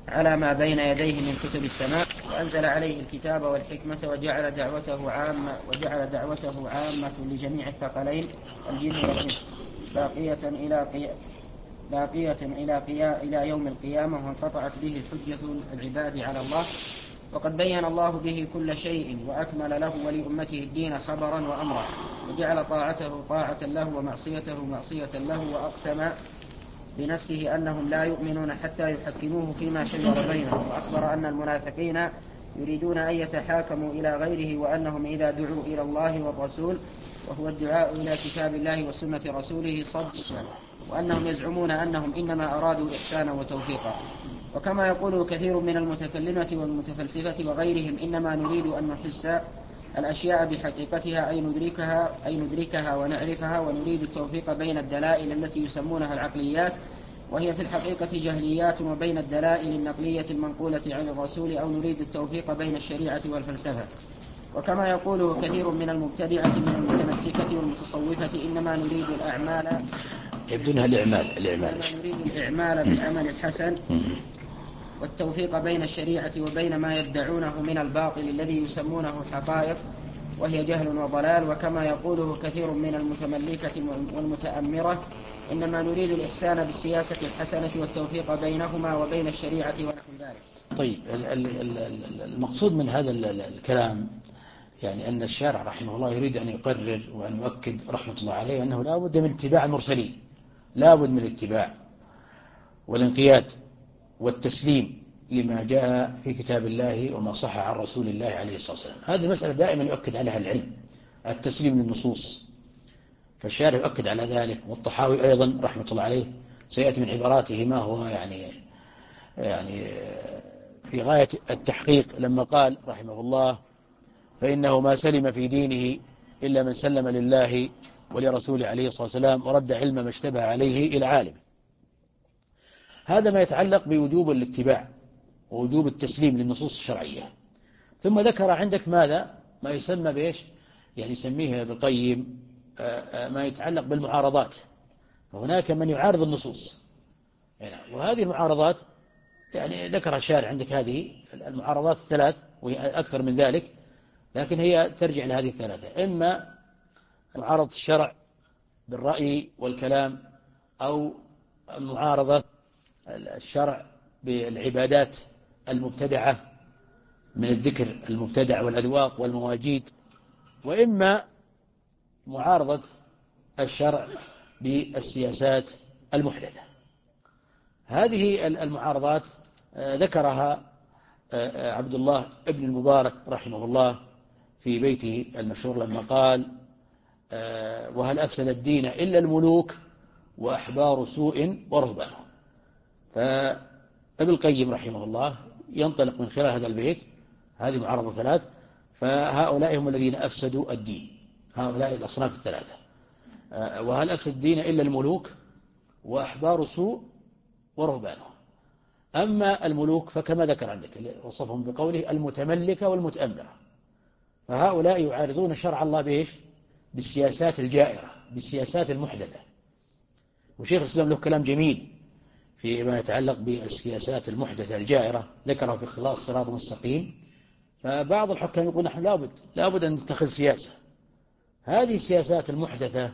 على ما بين يديه من كتب السماء، وأنزل عليه الكتاب والحكمة وجعل دعوته عامة وجعل دعوته عامة لجميع الثقلين الجن والإنس باقية إلى قي... باقية إلى قيا... إلى يوم القيامة، وانقطعت به حجة العباد على الله. وقد بين الله به كل شيء وأكمل له ولأمته الدين خبرا وأمرا، وجعل طاعته طاعة له ومعصيته معصية له، وأقسم بنفسه أنهم لا يؤمنون حتى يحكموه فيما شجر بينهم، وأخبر أن المنافقين يريدون أن يتحاكموا إلى غيره، وأنهم إذا دعوا إلى الله والرسول وهو الدعاء إلى كتاب الله وسنة رسوله صدقوا، وأنهم يزعمون أنهم إنما أرادوا إحسانا وتوفيقا. وكما يقول كثير من المتكلمة والمتفلسفة وغيرهم إنما نريد أن نحس الأشياء بحقيقتها، أي ندركها, أي ندركها ونعرفها، ونريد التوفيق بين الدلائل التي يسمونها العقليات وهي في الحقيقة جهليات، وبين الدلائل النقلية المنقولة عن الرسول، أو نريد التوفيق بين الشريعة والفلسفة. وكما يقوله كثير من المبتدعة من المتنسكة والمتصوفة إنما نريد الأعمال يبدونها الإعمال الإعمال إنما نريد الإعمال بالعمل الحسن، والتوفيق بين الشريعة وبين ما يدعونه من الباطل الذي يسمونه حقائق وهي جهل وضلال. وكما يقوله كثير من المتملكة والمتأمرة إنما نريد الإحسان بالسياسة الحسنة والتوفيق بينهما وبين الشريعة ونحو ذلك. طيب، المقصود من هذا الكلام يعني أن الشارع رحمه الله يريد أن يقرر وأن يؤكد رحمة الله عليه أنه لا بد من اتباع المرسلين، لا بد من الاتباع والانقياد والتسليم لما جاء في كتاب الله وما صح عن رسول الله عليه الصلاة والسلام. هذه المسألة دائما يؤكد عليها العلم، التسليم للنصوص، فالشارع يؤكد على ذلك. والطحاوي أيضا رحمة الله عليه سيأتي من عباراته ما هو يعني يعني في غاية التحقيق لما قال رحمه الله: فإنه ما سلم في دينه إلا من سلم لله ولرسوله عليه الصلاة والسلام ورد علم ما اشتبه عليه إلى عالم. هذا ما يتعلق بوجوب الاتباع ووجوب التسليم للنصوص الشرعية. ثم ذكر عندك ماذا؟ ما يسمى بإيش؟ يعني يسميه ابن القيم ما يتعلق بالمعارضات. فهناك من يعارض النصوص، يعني وهذه المعارضات يعني ذكر الشارع عندك هذه المعارضات الثلاث وهي أكثر من ذلك، لكن هي ترجع لهذه الثلاثة: إما معارضة الشرع بالرأي والكلام، أو معارضة الشرع بالعبادات المبتدعة من الذكر المبتدع والأذواق والمواجيد، وإما معارضة الشرع بالسياسات المحدثة. هذه المعارضات ذكرها عبد الله ابن المبارك رحمه الله في بيته المشهور لما قال: وهل أفسد الدين إلا الملوك وأحبار سوء ورهبانهم. فابن القيم رحمه الله ينطلق من خلال هذا البيت هذه معارضة ثلاث، فهؤلاء هم الذين أفسدوا الدين، هؤلاء الأصناف الثلاثة. وهل أفسد الدين إلا الملوك وأحبار سوء ورهبانهم. أما الملوك فكما ذكر عندك وصفهم بقوله المتملكة والمتأمرة، فهؤلاء يعارضون شرع الله بإيش؟ بالسياسات الجائرة، بالسياسات المحدثة. وشيخ الإسلام له كلام جميل فيما يتعلق بالسياسات المحدثة الجائرة، ذكره في خلاص صراط مستقيم. فبعض الحكام يقول نحن لابد لابد أن نتخذ سياسة. هذه السياسات المحدثة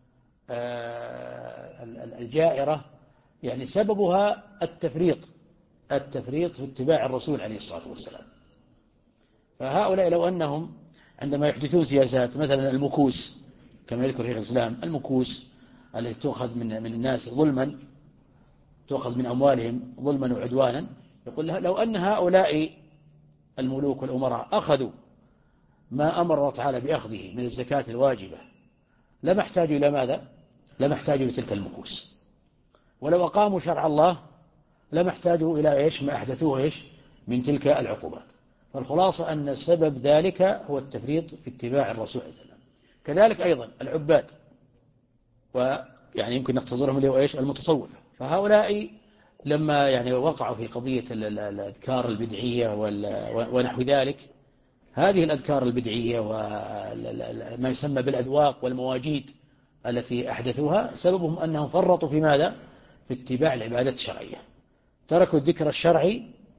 الجائرة يعني سببها التفريط التفريط في اتباع الرسول عليه الصلاة والسلام. فهؤلاء لو أنهم عندما يحدثون سياسات مثلا المكوس كما يذكر شيخ الإسلام، المكوس التي تؤخذ من من الناس ظلما، تؤخذ من أموالهم ظلما وعدوانا، يقول لو أن هؤلاء الملوك والأمراء أخذوا ما أمر الله تعالى بأخذه من الزكاة الواجبة لما احتاجوا إلى ماذا؟ لما احتاجوا لتلك المكوس. ولو أقاموا شرع الله لما احتاجوا إلى إيش؟ ما أحدثوه إيش؟ من تلك العقوبات. فالخلاصة أن سبب ذلك هو التفريط في اتباع الرسول عليه السلام. كذلك أيضا العباد، ويعني يمكن نختصرهم اللي هو إيش؟ المتصوفة. فهؤلاء لما يعني وقعوا في قضية الأذكار البدعية ونحو ذلك، هذه الأذكار البدعية وما يسمى بالأذواق والمواجيد التي أحدثوها سببهم أنهم فرطوا في ماذا؟ في اتباع العبادات الشرعية. تركوا الذكر الشرعي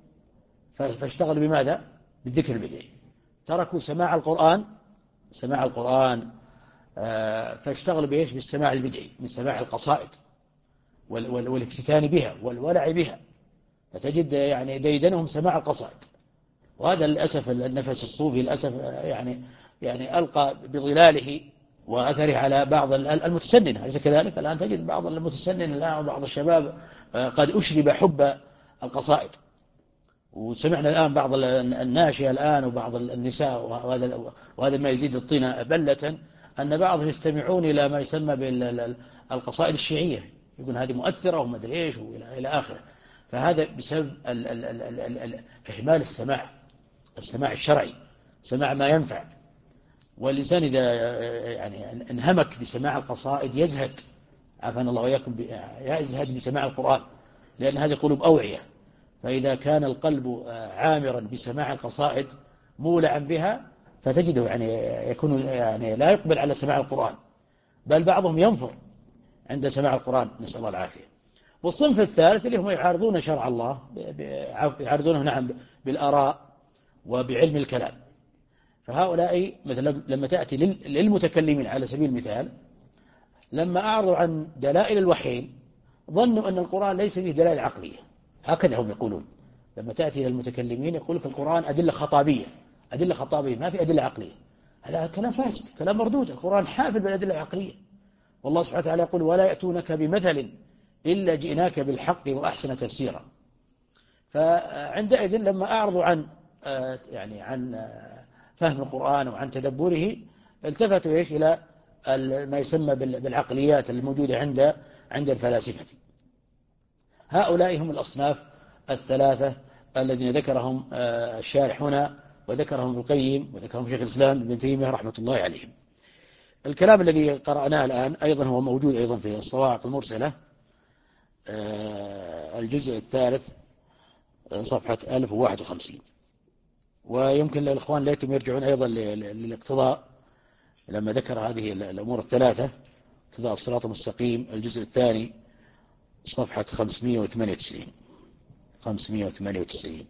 فاشتغلوا بماذا؟ بالذكر البدعي. تركوا سماع القرآن سماع القرآن فاشتغلوا بإيش؟ بالسماع البدعي، من سماع القصائد والاكتتان بها والولع بها. فتجد يعني ديدنهم سماع القصائد. وهذا للأسف النفس الصوفي للأسف يعني يعني ألقى بظلاله وأثره على بعض المتسنن، أليس كذلك؟ الآن تجد بعض المتسنن الآن وبعض الشباب قد أشرب حب القصائد. وسمعنا الآن بعض الناشئة الآن وبعض النساء، وهذا وهذا ما يزيد الطينة بلة، أن بعضهم يستمعون إلى ما يسمى بالقصائد الشيعية، يقول هذه مؤثرة وما أدري إيش وإلى آخره. فهذا بسبب ال ال ال ال ال إهمال السماع السماع الشرعي، سماع ما ينفع. والإنسان إذا يعني انهمك بسماع القصائد يزهد، عافانا الله وإياكم، يزهد بسماع القرآن، لأن هذه قلوب أوعية. فإذا كان القلب عامرا بسماع القصائد مولعا بها، فتجده يعني يكون يعني لا يقبل على سماع القرآن، بل بعضهم ينفر عند سماع القرآن، نسأل الله العافية. والصنف الثالث اللي هم يعارضون شرع الله، يعارضونه نعم بالآراء وبعلم الكلام. فهؤلاء مثلا لما تأتي للمتكلمين على سبيل المثال، لما أعرضوا عن دلائل الوحيين ظنوا أن القرآن ليس فيه دلائل عقلية. هكذا هم يقولون. لما تأتي إلى المتكلمين يقول لك القرآن أدلة خطابية أدلة خطابية ما في أدلة عقلية. هذا كلام فاسد، كلام مردود. القرآن حافل بالأدلة العقلية. والله سبحانه وتعالى يقول ولا يأتونك بمثل إلا جئناك بالحق وأحسن تفسيرا. فعندئذ لما أعرضوا عن يعني عن فهم القرآن وعن تدبره، التفتوا إيش إلى ما يسمى بالعقليات الموجودة عند عند الفلاسفة. هؤلاء هم الأصناف الثلاثة الذين ذكرهم الشارح هنا، وذكرهم ابن القيم، وذكرهم شيخ الإسلام ابن تيمية رحمة الله عليهم. الكلام الذي قرأناه الآن أيضا هو موجود أيضا في الصواعق المرسلة، الجزء الثالث صفحة ألف وواحد وخمسين. ويمكن للإخوان ليتم يرجعون أيضا للاقتضاء لما ذكر هذه الأمور الثلاثة، اقتضاء الصراط المستقيم الجزء الثاني صفحة خمسمائة وثمانية وتسعين خمسمائة وثمانية وتسعين.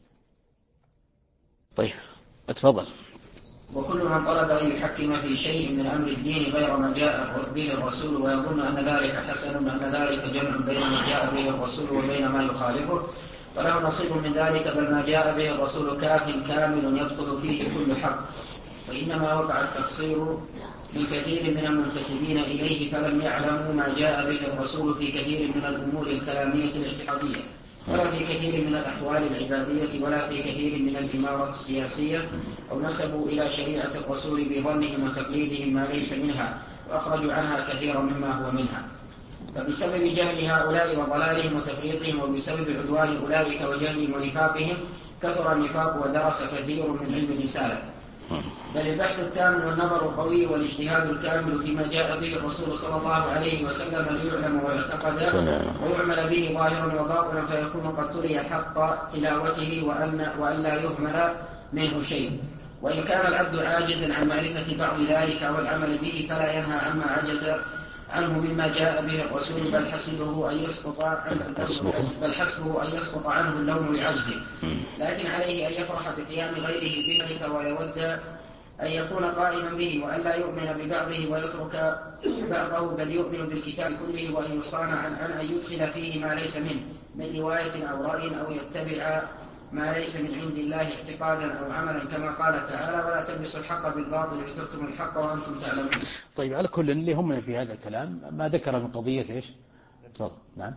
طيب اتفضل. وكل من طلب أن يحكم في شيء من أمر الدين غير ما جاء به الرسول ويظن أن ذلك حسن، أن ذلك جمع بين ما جاء به الرسول وبين ما يخالفه، فله نصيب من ذلك، بل ما جاء به الرسول كاف كامل يدخل فيه كل حق. وإنما وقع التقصير من كثير من المنتسبين إليه، فلم يعلموا ما جاء به الرسول في كثير من الأمور الكلامية الاعتقادية، ولا في كثير من الأحوال العبادية، ولا في كثير من الإمارة السياسية، أو نسبوا إلى شريعة الرسول بظنهم وتقليدهم ما ليس منها، وأخرجوا عنها كثيرا مما هو منها. فبسبب جهل هؤلاء وضلالهم وتفريطهم، وبسبب عدوان أولئك وجهلهم ونفاقهم، كثر النفاق ودرس كثير من علم الرسالة. بل البحث التام والنظر القوي والاجتهاد الكامل فيما جاء به الرسول صلى الله عليه وسلم ليعلم ويعتقد ويعمل به ظاهرا وباطنا، فيكون قد تلي حق تلاوته وأن, وأن لا يهمل منه شيء. وإن كان العبد عاجزا عن معرفة بعض ذلك والعمل به، فلا ينهى عما عجز عنه مما جاء به الرسول، بل حسبه أن يسقط عنه بل حسبه أن يسقط عنه اللوم لعجزه، لكن عليه أن يفرح بقيام غيره بذلك ويود أن يكون قائما به، وأن لا يؤمن ببعضه ويترك بعضه، بل يؤمن بالكتاب كله، وأن يصان عن أن يدخل فيه ما ليس منه من رواية أو رأي، أو يتبع ما ليس من عند الله اعتقادا أو عملا، كما قال تعالى ولا تلبسوا الحق بالباطل وتكتموا الحق وأنتم تعلمون. طيب على كل اللي همنا في هذا الكلام ما ذكر من قضية إيش؟ تفضل. نعم.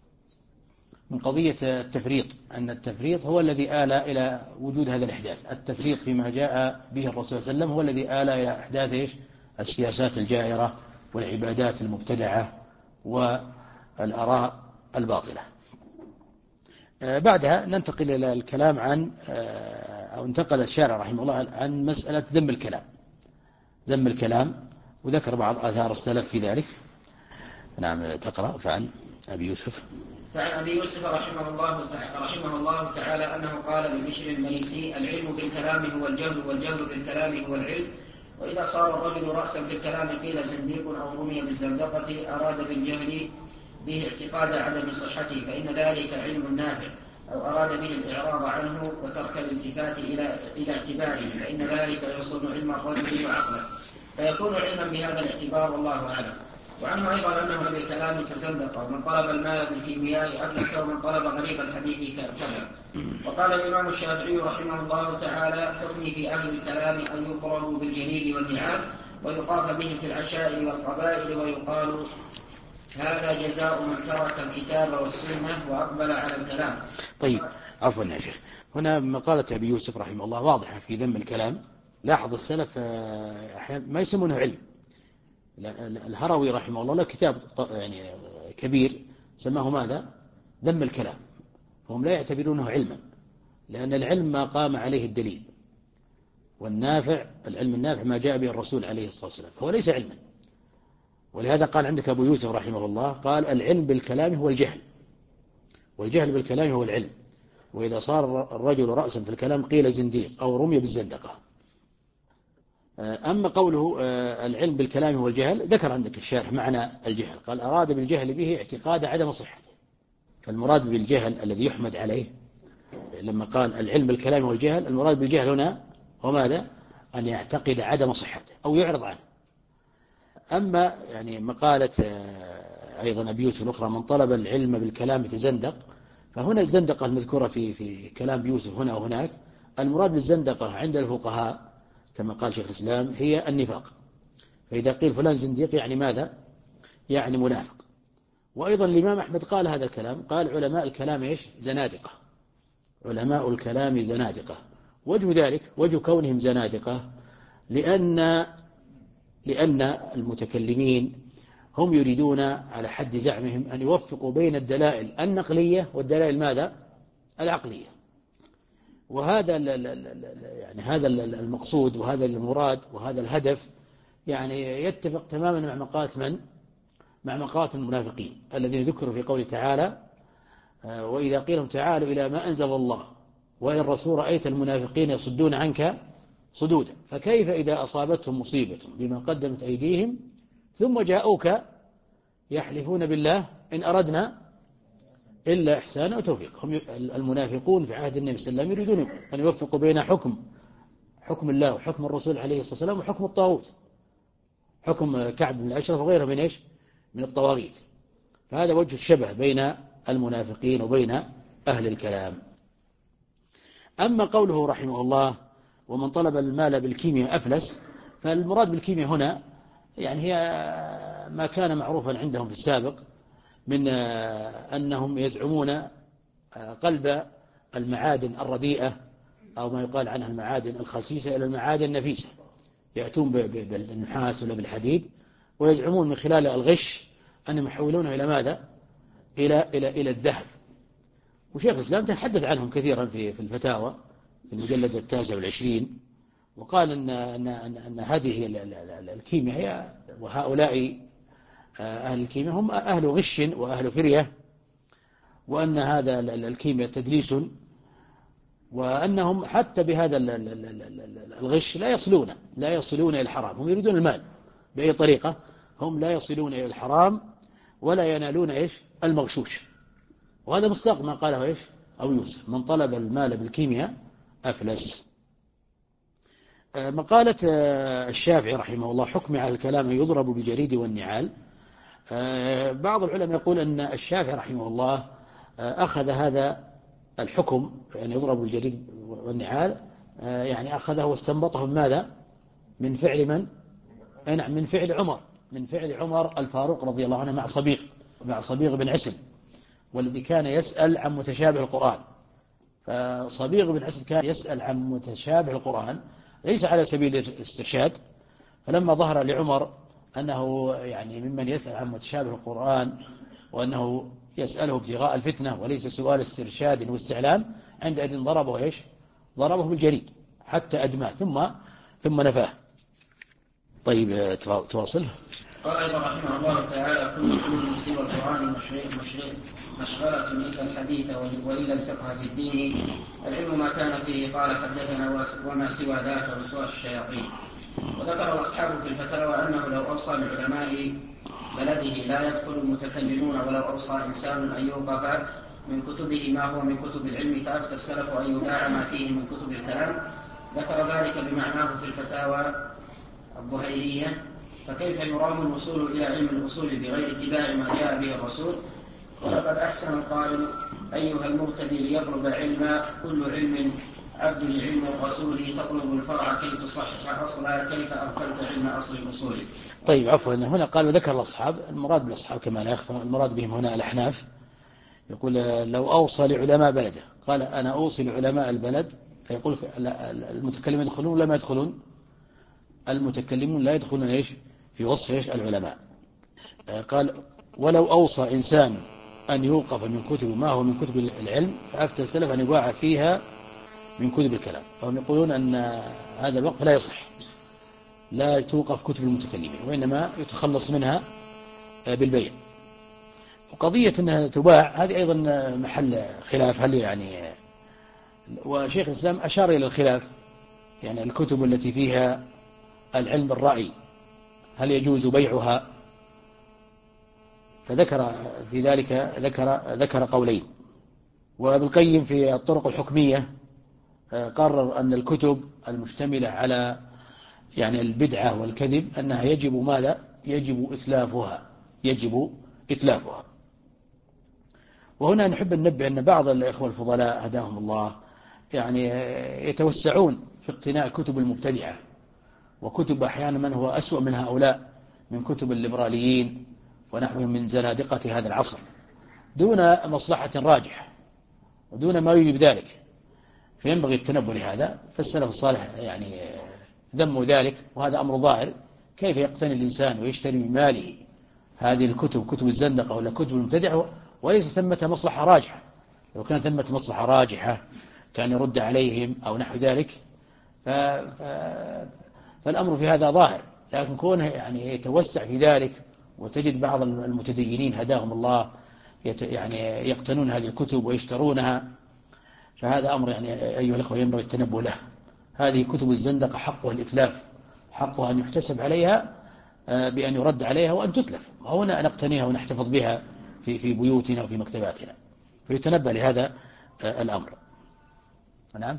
من قضية التفريط، أن التفريط هو الذي آل إلى وجود هذا الإحداث. التفريط فيما جاء به الرسول صلى الله عليه وسلم هو الذي آل إلى إحداث إيش؟ السياسات الجائرة والعبادات المبتدعة والآراء الباطلة. بعدها ننتقل إلى الكلام عن أو انتقل الشارع رحمه الله عن مسألة ذم الكلام ذم الكلام وذكر بعض آثار السلف في ذلك. نعم تقرأ. فعن أبي يوسف فعن أبي يوسف رحمه الله تعالى, رحمه الله تعالى أنه قال لبشر المريسي العلم بالكلام هو الجهل، والجهل بالكلام هو العلم، وإذا صار الرجل رأسا بالكلام قيل زنديق أو رمي بالزندقة، أراد بالجهل به اعتقاد عدم صحته، فإن ذلك علم نافع. أو أراد به الإعراض عنه وترك الالتفات إلى إلى اعتباره، فإن ذلك يصون علم الرجل وعقله، فيكون علما بهذا الاعتبار، والله أعلم. وعنه أيضا أنه بالكلام تزندق، ومن طلب المال بالكيمياء أفلس، ومن طلب غريب الحديث كذا. وقال الإمام الشافعي رحمه الله تعالى: حكمي في أهل الكلام أن يضربوا بالجريد والنعال ويطاف بهم في العشائر والقبائل، ويقال هذا جزاء من ترك الكتاب والسنة وأقبل على الكلام. طيب، عفوا يا شيخ، هنا مقالة أبي يوسف رحمه الله واضحة في ذم الكلام. لاحظ السلف أحيانا ما يسمونه علم. الهروي رحمه الله له كتاب يعني كبير سماه ماذا؟ ذم الكلام. هم لا يعتبرونه علما، لأن العلم ما قام عليه الدليل، والنافع العلم النافع ما جاء به الرسول عليه الصلاة والسلام، فهو ليس علما. ولهذا قال عندك أبو يوسف رحمه الله، قال: العلم بالكلام هو الجهل، والجهل بالكلام هو العلم، وإذا صار الرجل رأسا في الكلام قيل زنديق أو رمي بالزندقة. أما قوله العلم بالكلام هو الجهل، ذكر عندك الشارح معنى الجهل، قال: أراد بالجهل به اعتقاد عدم صحته. فالمراد بالجهل الذي يحمد عليه لما قال العلم بالكلام هو الجهل، المراد بالجهل هنا هو ماذا؟ أن يعتقد عدم صحته أو يعرض عنه. أما يعني مقالة أيضا أبي يوسف الأخرى: من طلب العلم بالكلام يتزندق، فهنا الزندقة المذكورة في في كلام يوسف هنا وهناك، المراد بالزندقة عند الفقهاء كما قال شيخ الإسلام هي النفاق. فإذا قيل فلان زنديق يعني ماذا؟ يعني منافق. وأيضا الإمام أحمد قال هذا الكلام، قال: علماء الكلام إيش؟ زنادقة. علماء الكلام زنادقة. وجه ذلك وجه كونهم زنادقة لأن لأن المتكلمين هم يريدون على حد زعمهم أن يوفقوا بين الدلائل النقلية والدلائل ماذا؟ العقلية. وهذا يعني هذا المقصود وهذا المراد وهذا الهدف يعني يتفق تماما مع مقالة من؟ مع مقالة المنافقين الذين ذكروا في قوله تعالى: وإذا قيل لهم تعالوا إلى ما أنزل الله وإن الرسول رأيت المنافقين يصدون عنك صدودا. فكيف إذا أصابتهم مصيبة بما قدمت أيديهم ثم جاءوك يحلفون بالله إن أردنا إلا إحسانا وتوفيق. هم المنافقون في عهد النبي صلى الله عليه وسلم يريدون أن يوفقوا بين حكم حكم الله وحكم الرسول عليه الصلاة والسلام وحكم الطاغوت، حكم كعب بن الأشرف وغيره من إيش؟ من الطواغيت. فهذا وجه الشبه بين المنافقين وبين أهل الكلام. أما قوله رحمه الله: ومن طلب المال بالكيمياء أفلس، فالمراد بالكيمياء هنا يعني هي ما كان معروفا عندهم في السابق من أنهم يزعمون قلب المعادن الرديئة أو ما يقال عنها المعادن الخسيسة إلى المعادن النفيسة، يأتون بالنحاس ولا بالحديد ويزعمون من خلال الغش أنهم يحولونه إلى ماذا؟ إلى إلى إلى الذهب. وشيخ الإسلام تحدث عنهم كثيرا في في الفتاوى في المجلد التاسع والعشرين، وقال أن أن أن, أن هذه الكيمياء هي وهؤلاء أهل الكيمياء هم أهل غش وأهل فرية، وأن هذا الكيمياء تدليس، وأنهم حتى بهذا الغش لا يصلون لا يصلون إلى الحرام. هم يريدون المال بأي طريقة، هم لا يصلون إلى الحرام ولا ينالون إيش؟ المغشوش. وهذا مصداق ما قاله إيش؟ أبو يوسف: من طلب المال بالكيمياء أفلس. مقالة الشافعي رحمه الله: حكم على الكلام يضرب بالجريد والنعال. بعض العلماء يقول أن الشافعي رحمه الله أخذ هذا الحكم يعني يضرب بالجريد والنعال، يعني أخذه واستنبطه من ماذا؟ من فعل من؟ نعم، من فعل عمر من فعل عمر الفاروق رضي الله عنه مع صبيغ مع صبيغ بن عسل، والذي كان يسأل عن متشابه القرآن. فصبيغ بن عسل كان يسأل عن متشابه القرآن ليس على سبيل الاسترشاد، فلما ظهر لعمر أنه يعني ممن يسأل عن متشابه القرآن وأنه يسأله ابتغاء الفتنة وليس سؤال استرشاد واستعلام، عندئذ ضربه إيش؟ ضربه بالجريد حتى أدماه ثم ثم نفاه. طيب تواصل. قال أيضا رحمه الله تعالى: كل علم سوى القرآن مشغلة إلا الحديث وإلا الفقه في الدين. العلم ما كان فيه قال حدثنا وما سوى ذاك وسوى الشياطين. وذكر الأصحاب في الفتاوى أنه لو أوصى بعلماء بلده لا يدخل المتكلمون، ولو أوصى إنسان أن يوقف من كتبه ما هو من كتب العلم، فأفتى السلف أن يباع ما فيه من كتب الكلام. ذكر ذلك بمعناه في الفتاوى الظهيرية. فكيف يرام الوصول إلى علم الأصول بغير اتباع ما جاء به الرسول؟ ولقد أحسن القائل: أيها المبتدي ليطلب علما، كل علم عبد لعلم الرسول، تطلب الفرع كي تصحح أصلا، كيف أغفلت علم أصل الأصول. طيب عفوا، هنا قال وذكر الأصحاب، المراد بالأصحاب كما لا يخفى المراد بهم هنا الأحناف. يقول لو أوصى لعلماء بلده، قال أنا أوصي لعلماء البلد، فيقول المتكلمون يدخلون ولا ما يدخلون؟ المتكلمون لا يدخلون إيش في وصف إيش العلماء. قال ولو أوصى إنسان أن يوقف من كتب ما هو من كتب العلم، فأفتى السلف أن يباع فيها من كتب الكلام. فهم يقولون أن هذا الوقف لا يصح، لا توقف كتب المتكلمين، وإنما يتخلص منها بالبيع. وقضية أنها تباع هذه أيضا محل خلاف، هل يعني، وشيخ الإسلام أشار إلى الخلاف، يعني الكتب التي فيها العلم الرأي هل يجوز بيعها؟ فذكر في ذلك ذكر ذكر قولين. وابن القيم في الطرق الحكمية قرر أن الكتب المشتملة على يعني البدعة والكذب أنها يجب ماذا؟ يجب إتلافها، يجب إتلافها. وهنا نحب ننبه أن بعض الإخوة الفضلاء هداهم الله يعني يتوسعون في اقتناء كتب المبتدعة، وكتب أحيانا من هو أسوأ من هؤلاء من كتب الليبراليين ونحوهم من زنادقة هذا العصر، دون مصلحة راجحة ودون ما يجب ذلك. فينبغي التنبه لهذا. فالسلف الصالح يعني ذموا ذلك، وهذا أمر ظاهر. كيف يقتني الإنسان ويشتري بماله هذه الكتب، كتب الزندقة ولا كتب المبتدعة، وليس ثمة مصلحة راجحة؟ لو كان ثمة مصلحة راجحة كان يرد عليهم أو نحو ذلك. ف... ف... فالأمر في هذا ظاهر، لكن كونه يعني يتوسع في ذلك، وتجد بعض المتدينين هداهم الله يت... يعني يقتنون هذه الكتب ويشترونها، فهذا أمر يعني أيها الأخوة ينبغي التنبه له. هذه كتب الزندقة حقها الإتلاف، حقها أن يحتسب عليها بأن يرد عليها وأن تتلف، وهنا نقتنيها ونحتفظ بها في في بيوتنا وفي مكتباتنا. فيتنبه لهذا الأمر. نعم.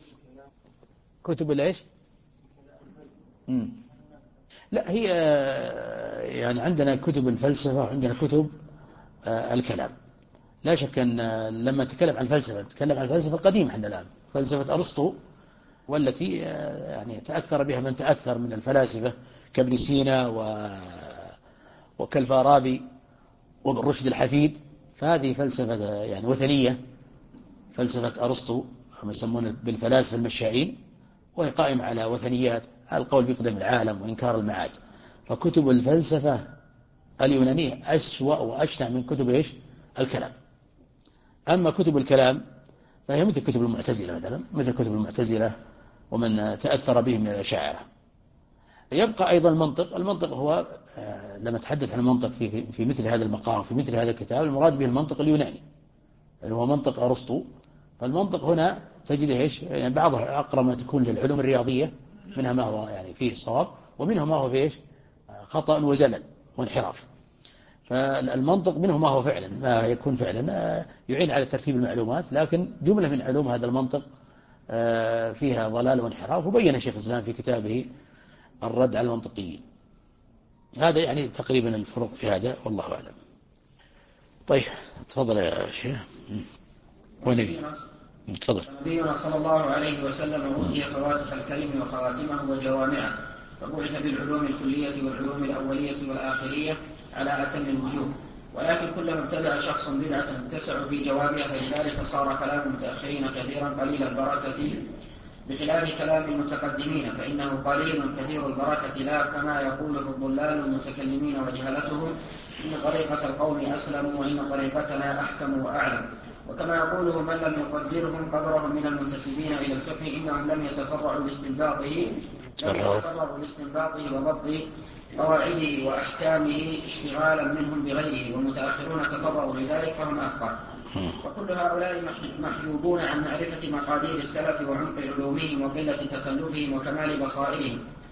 كتب الإيش؟ مم. لا، هي يعني عندنا كتب الفلسفة وعندنا كتب الكلام. لا شك أن لما نتكلم عن الفلسفة نتكلم عن الفلسفة القديمة احنا الآن، فلسفة أرسطو، والتي يعني تأثر بها من تأثر من الفلاسفة كابن سينا و... وكالفارابي وابن رشد الحفيد. فهذه فلسفة يعني وثنية، فلسفة أرسطو هم يسمون بالفلاسفة المشائين، وهي قائمة على وثنيات، على القول بقدم العالم وإنكار المعاد. فكتب الفلسفة اليونانية أسوأ وأشنع من كتب إيش؟ الكلام. أما كتب الكلام فهي مثل كتب المعتزلة مثلا، مثل كتب المعتزلة ومن تأثر به من الأشاعرة. يبقى أيضا المنطق. المنطق هو لما تحدث عن المنطق في في مثل هذا المقام في مثل هذا الكتاب، المراد به المنطق اليوناني هو منطق أرسطو. فالمنطق هنا تجد إيش؟ يعني بعضها أقرب ما تكون للعلوم الرياضية، منها ما هو يعني فيه صواب، ومنها ما هو فيه إيش؟ خطأ وزلل وانحراف. فالمنطق منه ما هو فعلا ما يكون فعلا يعين على ترتيب المعلومات، لكن جملة من علوم هذا المنطق فيها ضلال وانحراف، وبين شيخ الإسلام في كتابه الرد على المنطقيين. هذا يعني تقريبا الفروق في هذا، والله أعلم. طيب تفضل يا شيخ. ونبي تفضل. نبينا صلى الله عليه وسلم أوتي فواتح الكلم وخواتمه وجوامعه، فبعث بالعلوم الكلية والعلوم الأولية والآخرية على أتم الوجوه. ولكن كلما ابتدع شخص بدعة اتسع في جوابها، فلذلك صار كلام المتأخرين كثيرا قليل البركة بخلاف كلام المتقدمين، فإنه قليل كثير البركة، لا كما يقوله الضلال المتكلمين وجهلتهم إن طريقة القوم أسلم وإن طريقتنا أحكم وأعلم. وكما يقوله من لم يقدرهم قدرهم من المنتسبين إلى الفقه إنهم لم يتفرعوا لاستنباطه لم يتفرعوا لاستنباطه وضبط قواعده وأحكامه اشتغالا منهم بغيره، والمتأخرون تفرعوا لذلك فهم أفقه. وكل هؤلاء محجوبون عن معرفة مقادير السلف وعمق علومهم وقلة تكلفهم وكمال بصائرهم.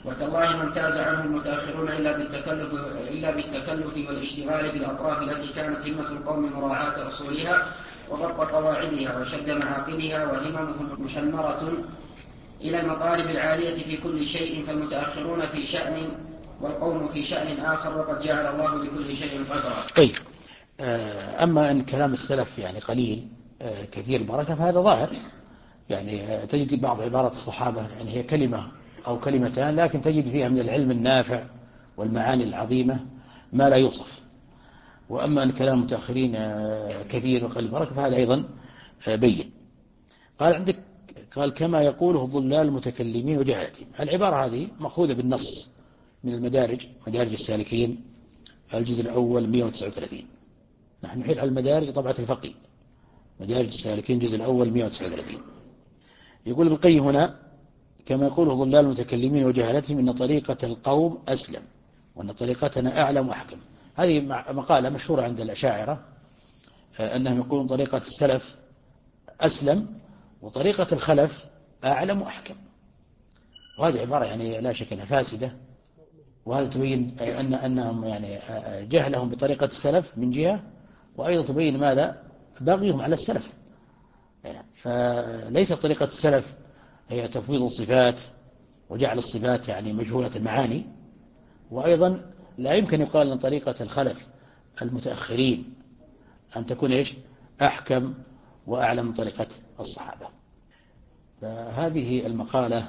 وتالله ما امتاز عنه المتأخرون إلا بالتكلف, إلا بالتكلف والاشتغال بالأطراف التي كانت همة القوم مراعاة أصولها وضبط قواعدها وشد معاقدها وهممهم مشمرة إلى المطالب العالية في كل شيء، فالمتأخرون في شأن والقوم في شأن آخر، وقد جعل الله لكل شيء قدرا. طيب، أما أن كلام السلف يعني قليل كثير بركة فهذا ظاهر، يعني تجد بعض عبارات الصحابة يعني هي كلمة أو كلمتان لكن تجد فيها من العلم النافع والمعاني العظيمة ما لا يوصف. وأما أن كلام المتأخرين كثير وقليل بركة فهذا أيضا بين. قال عندك قال كما يقوله ضلال المتكلمين وجهلتهم. العبارة هذه مأخوذة بالنص من المدارج، مدارج السالكين الجزء الأول مئة وتسعة وثلاثين. نحن نحيل على المدارج طبعة الفقي، مدارج السالكين الجزء الأول مئة وتسعة وثلاثين. يقول ابن القيم هنا كما يقوله ضلال المتكلمين وجهلتهم إن طريقة القوم أسلم وأن طريقتنا أعلم وأحكم. هذه مقالة مشهورة عند الأشاعرة أنهم يقولون طريقة السلف أسلم وطريقة الخلف أعلم وأحكم، وهذه عبارة يعني لا شك أنها فاسدة، وهذا تبين أن أنهم يعني جهلهم بطريقة السلف من جهة، وأيضا تبين ماذا بغيهم على السلف. يعني فليس طريقة السلف هي تفويض الصفات وجعل الصفات يعني مجهولة المعاني، وأيضا لا يمكن يقال أن طريقة الخلف المتأخرين أن تكون إيش أحكم وأعلم من طريقة الصحابة. فهذه المقالة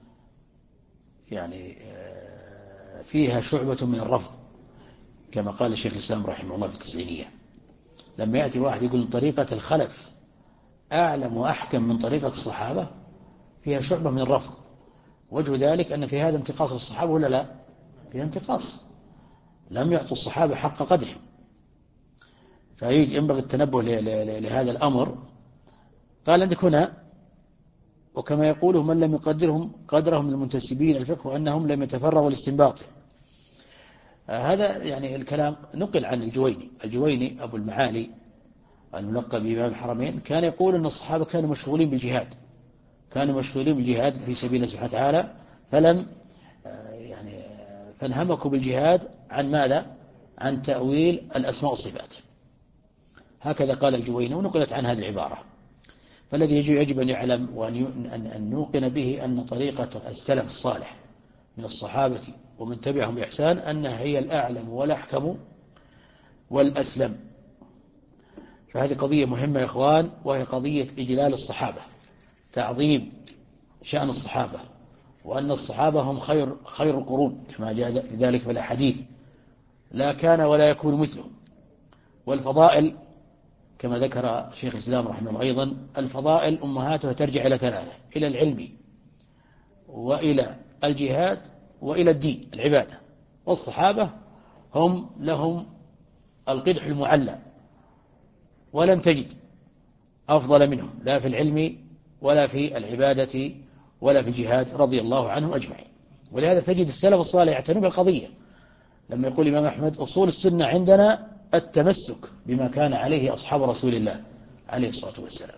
يعني فيها شعبة من الرفض كما قال الشيخ الإسلام رحمه الله في التسعينية، لما يأتي واحد يقول طريقة الخلف أعلم وأحكم من طريقة الصحابة فيها شعبة من الرفض. وجه ذلك أن في هذا انتقاص الصحابة ولا لا؟ فيها انتقاص، لم يعطوا الصحابة حق قدرهم. فينبغي التنبه لهذا الأمر. قال عندك هنا وكما يقوله من لم يقدرهم قدرهم المنتسبين الفقه وأنهم لم يتفرغوا لاستنباطه. هذا يعني الكلام نقل عن الجويني. الجويني أبو المعالي الملقب بإمام الحرمين كان يقول أن الصحابة كانوا مشغولين بالجهاد، كانوا مشغولين بالجهاد في سبيل الله سبحانه وتعالى، فلم يعني فانهمكوا بالجهاد عن ماذا؟ عن تأويل الأسماء والصفات. هكذا قال الجويني ونقلت عن هذه العبارة. فالذي يجب أن يعلم وأن نوقن به أن طريقة السلف الصالح من الصحابة ومن تبعهم بإحسان أنها هي الأعلم والأحكم والأسلم. فهذه قضية مهمة يا إخوان، وهي قضية إجلال الصحابة، تعظيم شأن الصحابة، وأن الصحابة هم خير خير القرون كما جاء ذلك في الأحاديث، لا كان ولا يكون مثلهم. والفضائل كما ذكر شيخ الإسلام رحمه الله أيضا، الفضائل أمهاتها ترجع إلى ثلاثة: إلى العلم وإلى الجهاد وإلى الدين العبادة. والصحابة هم لهم القدح المعلى، ولم تجد أفضل منهم لا في العلم ولا في العبادة ولا في الجهاد رضي الله عنهم أجمعين. ولهذا تجد السلف الصالح يعتنون بالقضية. لما يقول الإمام أحمد أصول السنة عندنا التمسك بما كان عليه أصحاب رسول الله عليه الصلاة والسلام.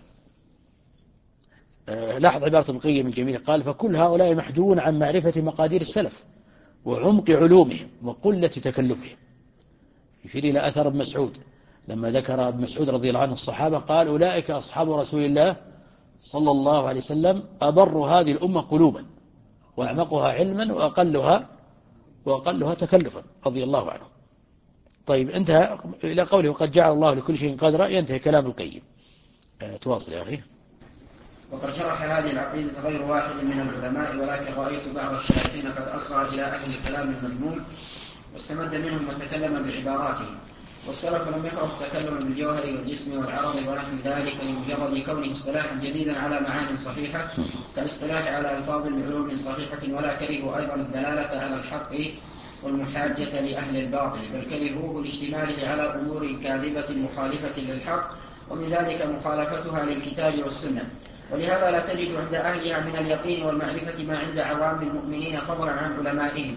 أه لاحظ عبارة ابن القيم الجميلة، قال فكل هؤلاء محجون عن معرفة مقادير السلف وعمق علومهم وقلة تكلفهم. يشير إلى أثر ابن مسعود لما ذكر ابن مسعود رضي الله عنه الصحابة قال أولئك أصحاب رسول الله صلى الله عليه وسلم أبر هذه الأمة قلوبا وأعمقها علما وأقلها وأقلها تكلفا رضي الله عنه. طيب انتهى إلى قوله وقد جعل الله لكل شيء قدرا، ينتهي كلام القيم. أه تواصل يا أخي. وقد شرح هذه العقيدة غير واحد من العلماء، ولكن رأيت بعض الشارحين قد أصغى إلى أهل الكلام المذموم واستمد منهم وتكلم بعباراتهم. والسلف لم يكره التكلم بالجوهر والجسم والعرض ونحو ذلك لمجرد كونه اصطلاحا جديدا على معان صحيحة كالاصطلاح على ألفاظ بعلوم صحيحة، ولا كرهوا أيضا الدلالة على الحق والمحاجة لأهل الباطل، بل كرهوه لاشتماله على أمور كاذبة مخالفة للحق، ومن ذلك مخالفتها للكتاب والسنة. ولهذا لا تجد عند أهلها من اليقين والمعرفة ما عند عوام المؤمنين فضلا عن علمائهم.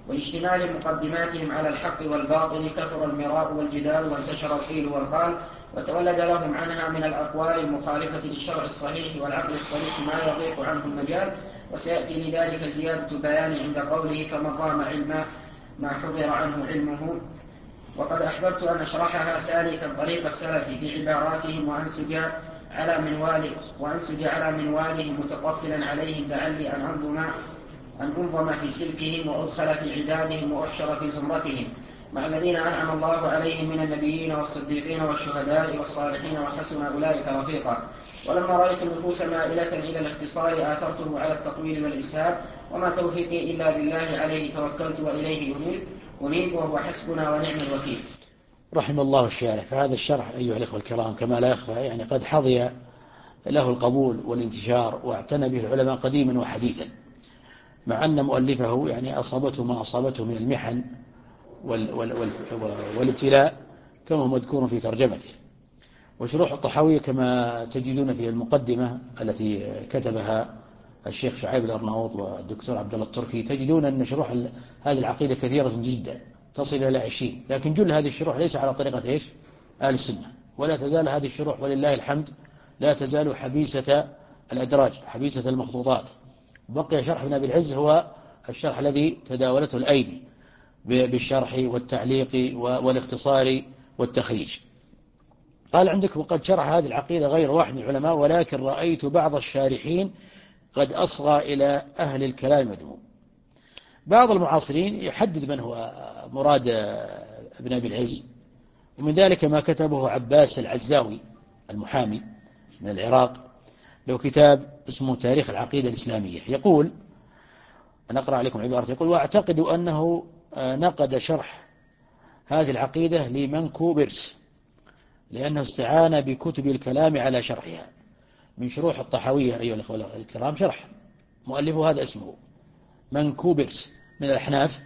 والاشتمال مقدماتهم على الحق والباطل كثر المراء والجدال وانتشر القيل والقال، وتولد لهم عنها من الأقوال المخالفة للشرع الصحيح والعقل الصريح ما يضيق عنه المجال، وسيأتي لذلك زيادة بيان عند قوله فمن رام علما ما حضر عنه علمه. وقد أحببت أن أشرحها سالكا طريق السلف في عباراتهم وأنسج على منواله وأنسج على منواله متطفلا عليهم لعلي أن أنظم أن أنظم في سلكهم وأدخل في عدادهم وأحشر في زمرتهم مع الذين أنعم الله عليهم من النبيين والصديقين والشهداء والصالحين وحسن أولئك رفيقا. ولما رأيت النفوس مائلة إلى الاختصار آثرته على التطويل والإسهاب، وما توفيقي إلا بالله عليه توكلت وإليه أنيب أنيب وهو حسبنا ونعم الوكيل. رحم الله الشارح. فهذا الشرح أيها الأخوة الكرام كما لا يخفى يعني قد حظي له القبول والانتشار واعتنى به العلماء قديما وحديثا، مع أن مؤلفه يعني أصابته ما أصابته من المحن وال وال وال والابتلاء كما هو مذكور في ترجمته. وشروح الطحاوية كما تجدون في المقدمة التي كتبها الشيخ شعيب الأرناؤوط والدكتور عبد الله التركي، تجدون أن شروح هذه العقيدة كثيرة جدا تصل إلى عشرين، لكن جل هذه الشروح ليس على طريقة إيش؟ أهل السنة. ولا تزال هذه الشروح ولله الحمد لا تزال حبيسة الأدراج، حبيسة المخطوطات. بقي شرح ابن أبي العز هو الشرح الذي تداولته الأيدي بالشرح والتعليق والاختصار والتخريج. قال عندك وقد شرح هذه العقيدة غير واحد من العلماء، ولكن رأيت بعض الشارحين قد أصغى إلى أهل الكلام مذموم. بعض المعاصرين يحدد من هو مراد ابن أبي العز، ومن ذلك ما كتبه عباس العزاوي المحامي من العراق، له كتاب اسمه تاريخ العقيدة الإسلامية. يقول، أنا أقرأ عليكم عبارة، يقول: واعتقد أنه نقد شرح هذه العقيدة لمنكوبرس لأنه استعان بكتب الكلام على شرحها من شروح الطحاوية. أيها الأخوة الكرام، شرح مؤلفه هذا اسمه منكوبرس من الأحناف.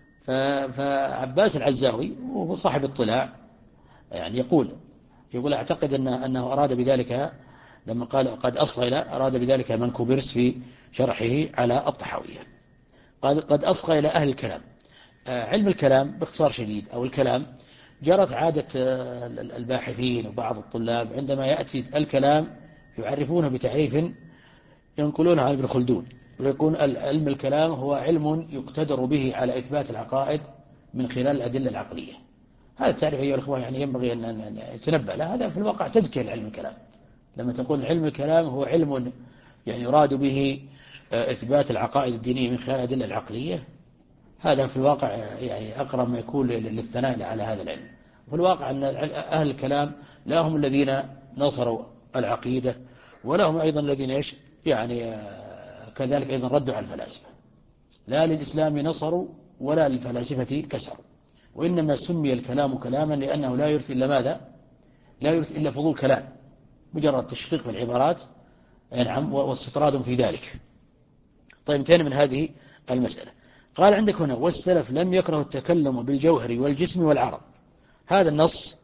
فعباس العزاوي وهو صاحب اطلاع يعني يقول يقول أعتقد أن أنه أراد بذلك لما قال قد أصغى إلى أراد بذلك منكوبرس في شرحه على الطحاوية. قال قد أصغى إلى أهل الكلام. علم الكلام باختصار شديد أو الكلام، جرت عادة الباحثين وبعض الطلاب عندما يأتي الكلام يعرفونه بتعريف ينقلونه عن ابن خلدون، ويكون علم الكلام هو علم يقتدر به على إثبات العقائد من خلال الأدلة العقلية. هذا التعريف أيها الأخوة يعني ينبغي أن يتنبأ له، هذا في الواقع تزكية لعلم الكلام. لما تقول علم الكلام هو علم يعني يراد به إثبات العقائد الدينية من خلال الأدلة العقلية، هذا في الواقع يعني أقرب ما يكون للثناء على هذا العلم. وفي الواقع أن أهل الكلام لا هم الذين نصروا العقيدة، ولا هم أيضا الذين إيش يعني كذلك أيضا ردوا على الفلاسفة. لا للإسلام نصروا ولا للفلاسفة كسروا، وإنما سمي الكلام كلاما لأنه لا يرث إلا ماذا؟ لا يرث إلا فضول كلام، مجرد تشقيق في العبارات نعم واستطراد في ذلك. طيب انتهينا من هذه المسألة. قال عندك هنا: والسلف لم يكرهوا التكلم بالجوهر والجسم والعرض. هذا النص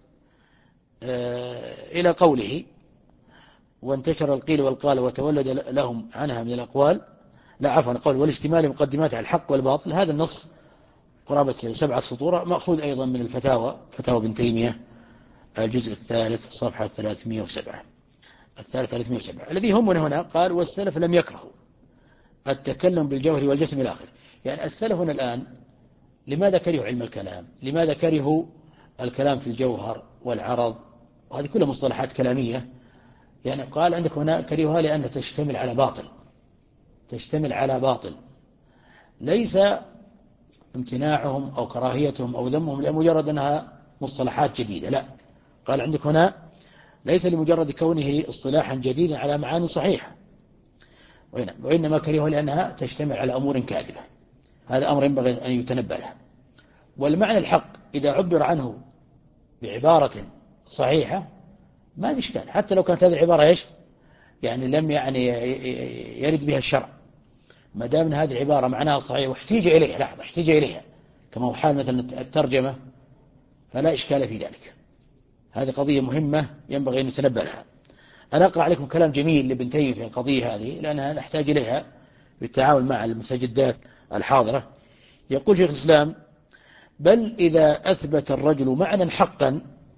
إلى قوله: وانتشر القيل والقال وتولد لهم عنها من الأقوال، لا عفوا قول والاشتمال مقدمات على الحق والباطل. هذا النص قرابة سبعة سطور، مأخوذ أيضا من الفتاوى، فتاوى ابن تيمية الجزء الثالث صفحة ثلاثمائة وسبعة الثالث ثلاثمائة وسبعة. الذي همنا هنا قال: والسلف لم يكرهوا التكلم بالجوهر والجسم إلى آخره. يعني السلف هنا الآن لماذا كرهوا علم الكلام؟ لماذا كرهوا الكلام في الجوهر والعرض؟ وهذه كلها مصطلحات كلامية. يعني قال عندك هنا كرهها لأنها تشتمل على باطل، تشتمل على باطل، ليس امتناعهم أو كراهيتهم أو ذمهم لمجرد أنها مصطلحات جديدة، لا. قال عندك هنا ليس لمجرد كونه اصطلاحا جديدا على معاني صحيحة، وإنما كرهها لأنها تشتمل على أمور كاذبة. هذا أمر ينبغي أن يتنبه له. والمعنى الحق إذا عبر عنه بعبارة صحيحة ما في إشكال، حتى لو كانت هذه العبارة إيش يعني لم يعني يرد بها الشرع، ما دام ان هذه العبارة معناها صحيح واحتيج إليها، لحظة احتيج إليها كما هو حال مثلا الترجمة، فلا إشكال في ذلك. هذه قضية مهمة ينبغي أن نتنبه لها. أنا أقرأ عليكم كلام جميل لابن تيمية في القضية هذه لأنها نحتاج إليها بالتعامل مع المستجدات الحاضرة. يقول شيخ الإسلام: بل إذا أثبت الرجل معنى حقا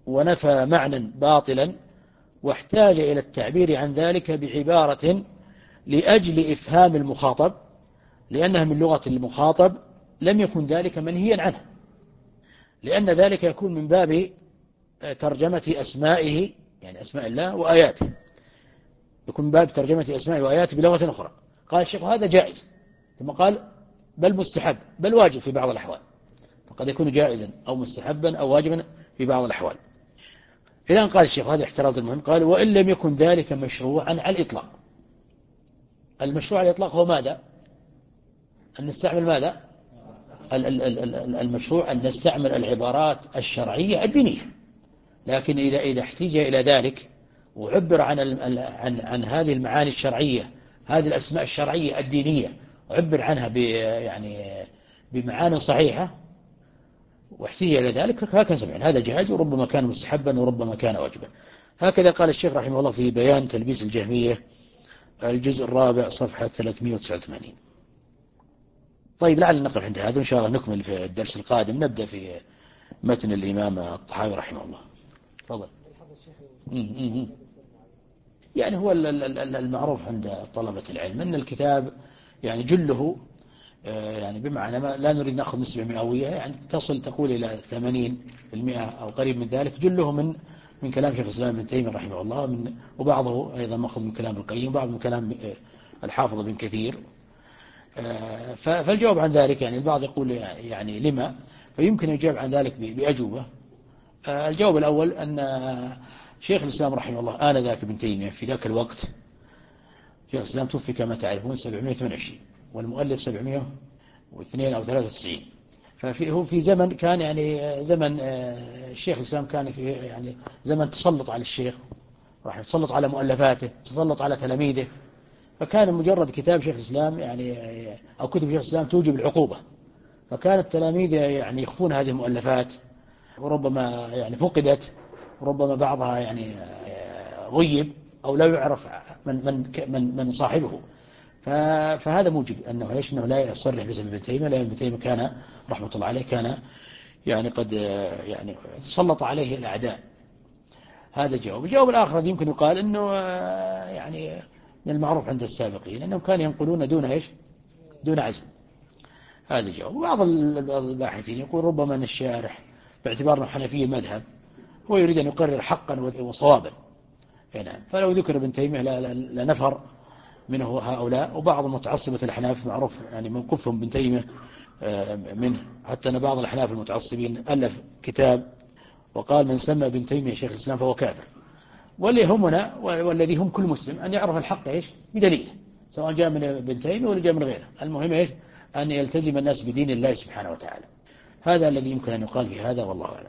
ونفى معنى باطلا واحتاج إلى التعبير عن ذلك بعبارة لأجل إفهام المخاطب لأنها من لغة المخاطب لم يكن ذلك منهيا عنه، لأن ذلك يكون من باب ترجمة أسمائه، يعني أسماء الله وآياته، يكون من باب ترجمة أسمائه وآياته بلغة أخرى. قال الشيخ هذا جائز، ثم قال بل مستحب بل واجب في بعض الأحوال، فقد يكون جائزا أو مستحبا أو واجبا في بعض الأحوال. إلى أن قال الشيخ هذا احتراز المهم، قال وإن لم يكن ذلك مشروعا على الإطلاق. المشروع على الإطلاق هو ماذا؟ أن نستعمل ماذا؟ المشروع أن نستعمل العبارات الشرعية الدينية، لكن إذا إذا احتيج إلى ذلك وعبر عن عن عن هذه المعاني الشرعية، هذه الأسماء الشرعية الدينية، وعبر عنها ب يعني بمعاني صحيحة واحتيج إلى ذلك هكذا سمعنا، هذا جائز وربما كان مستحبا وربما كان واجبا. هكذا قال الشيخ رحمه الله في بيان تلبيس الجهمية الجزء الرابع صفحة ثلاثمائة وتسعة وثمانين. طيب لعل نقف عند هذا، إن شاء الله نكمل في الدرس القادم، نبدأ في متن الإمام الطحاوي رحمه الله. تفضل. يعني هو المعروف عند طلبة العلم أن الكتاب يعني جله يعني بمعنى ما لا نريد نأخذ نسبة مئوية، يعني تصل تقول إلى ثمانين بالمئة أو قريب من ذلك، جله من من كلام شيخ الإسلام ابن تيمية رحمه الله، من وبعضه أيضا مأخذ من كلام القيم وبعض من كلام الحافظ بن كثير. فالجواب عن ذلك يعني البعض يقول يعني لما، فيمكن يجاب عن ذلك بأجوبة. الجواب الأول أن شيخ الإسلام رحمه الله آنذاك ابن تيمية في ذاك الوقت، شيخ الإسلام توفي كما تعرفون سبعمائة وثمانية وعشرين والمؤلف سبعمائة واثنين أو ثلاثة وتسعين، فهو في زمن كان يعني زمن الشيخ الإسلام كان في يعني زمن تسلط على الشيخ، راح يتسلط على مؤلفاته، تسلط على تلاميذه، فكان مجرد كتاب شيخ الإسلام يعني أو كتب شيخ الإسلام توجب العقوبة، فكان التلاميذ يعني يخفون هذه المؤلفات، وربما يعني فقدت، وربما بعضها يعني غيب أو لا يعرف من من من من صاحبه. فهذا موجب أنه إيش أنه لا يصرح باسم ابن تيمية، لأن ابن تيمية كان رحمة الله عليه كان يعني قد يعني تسلط عليه الأعداء. هذا جواب. الجواب الآخر الذي يمكن يقال أنه يعني من المعروف عند السابقين أنهم كانوا ينقلون دون إيش دون عزم. هذا جواب. وبعض الباحثين يقول ربما أن الشارح باعتبار أنه حنفي المذهب هو يريد أن يقرر حقا وصوابا، نعم، فلو ذكر ابن تيمية لنفر منه هؤلاء. وبعض متعصبة الأحناف معروف يعني موقفهم ابن تيمية منه، حتى أن بعض الأحناف المتعصبين ألف كتاب وقال من سمى ابن تيمية شيخ الإسلام فهو كافر. واللي يهمنا والذي هم كل مسلم أن يعرف الحق إيش بدليله، سواء جاء من ابن تيمية ولا جاء من غيره، المهم إيش أن يلتزم الناس بدين الله سبحانه وتعالى. هذا الذي يمكن أن يقال في هذا، والله أعلم.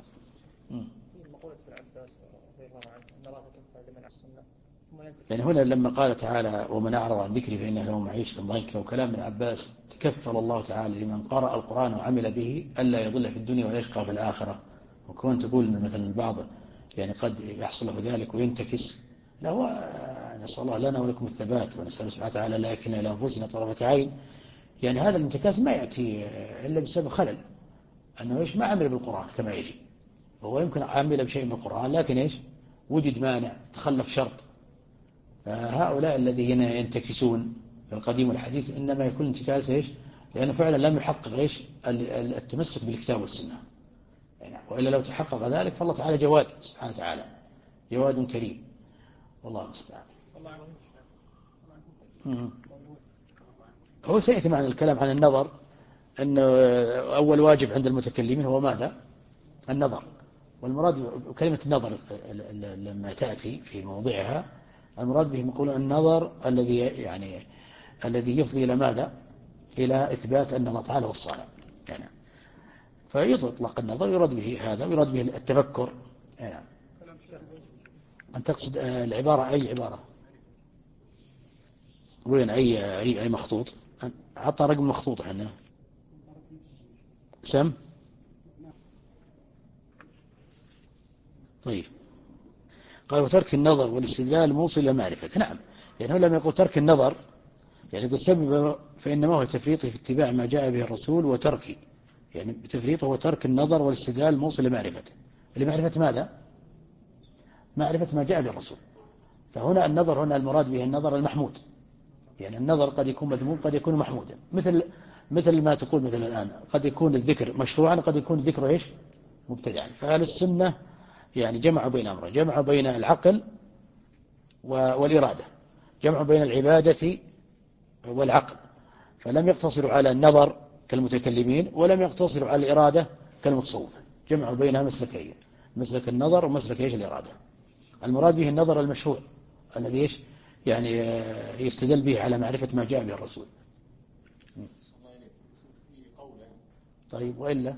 يعني هنا لما قال تعالى ومن أعرض عن ذكري فإن له معيشة ضنكا، وكلام ابن عباس تكفل الله تعالى لمن قرأ القرآن وعمل به ألا يضل في الدنيا ولا يشقى في الآخرة. وكون تقول مثلا البعض يعني قد يحصل له ذلك وينتكس، لا، هو نسأل الله لنا ولكم الثبات، ونسأل سبحانه وتعالى لا يكلنا إلى أنفسنا طرفة عين. يعني هذا الانتكاس ما يأتي إلا بسبب خلل، أنه إيش ما عمل بالقرآن كما يجب. هو يمكن عمل بشيء من القرآن لكن إيش وجد مانع، تخلف شرط. فهؤلاء الذين ينتكسون في القديم والحديث إنما يكون انتكاس إيش لأنه فعلا لم يحقق إيش التمسك بالكتاب والسنة. يعني وإلا لو تحقق ذلك فالله تعالى جواد سبحانه وتعالى، جواد كريم، والله المستعان. هو سيأتي معنا الكلام عن النظر، أن أول واجب عند المتكلمين هو ماذا؟ النظر. والمراد كلمة النظر لما تأتي في موضعها المراد به يقولون النظر الذي يعني الذي يفضي إلى ماذا؟ إلى إثبات أن الله تعالى هو الصانع. يعني فيطلق النظر يراد به هذا، ويراد به التفكر. يعني أن تقصد العبارة أي عبارة؟ وين أي أي أي مخطوط؟ عطى رقم مخطوط عنه سم. طيب قال وترك النظر والاستدلال موصل إلى معرفة. نعم، يعني هو لما يقول ترك النظر يعني يقول سبب فإنما هو تفريطه في اتباع ما جاء به الرسول وتركه، يعني تفريطه هو ترك النظر والاستدلال موصل لمعرفته. لمعرفة ماذا؟ معرفة ما جاء بالرسول. فهنا النظر هنا المراد به النظر المحمود، يعني النظر قد يكون مذموم قد يكون محمودا، مثل مثل ما تقول مثل الآن قد يكون الذكر مشروعا قد يكون الذكر إيش مبتدعا. فأهل السنة يعني جمعوا بين أمرين، جمعوا بين العقل والإرادة، جمعوا بين العبادة والعقل، فلم يقتصروا على النظر كالمتكلمين ولم يقتصروا على الإرادة كالمتصوفة، جمعوا بينها مسلكين، مسلك النظر ومسلك إيش الإرادة. المراد به النظر المشروع الذي إيش يعني يستدل به على معرفة ما جاء به الرسول. طيب وإلا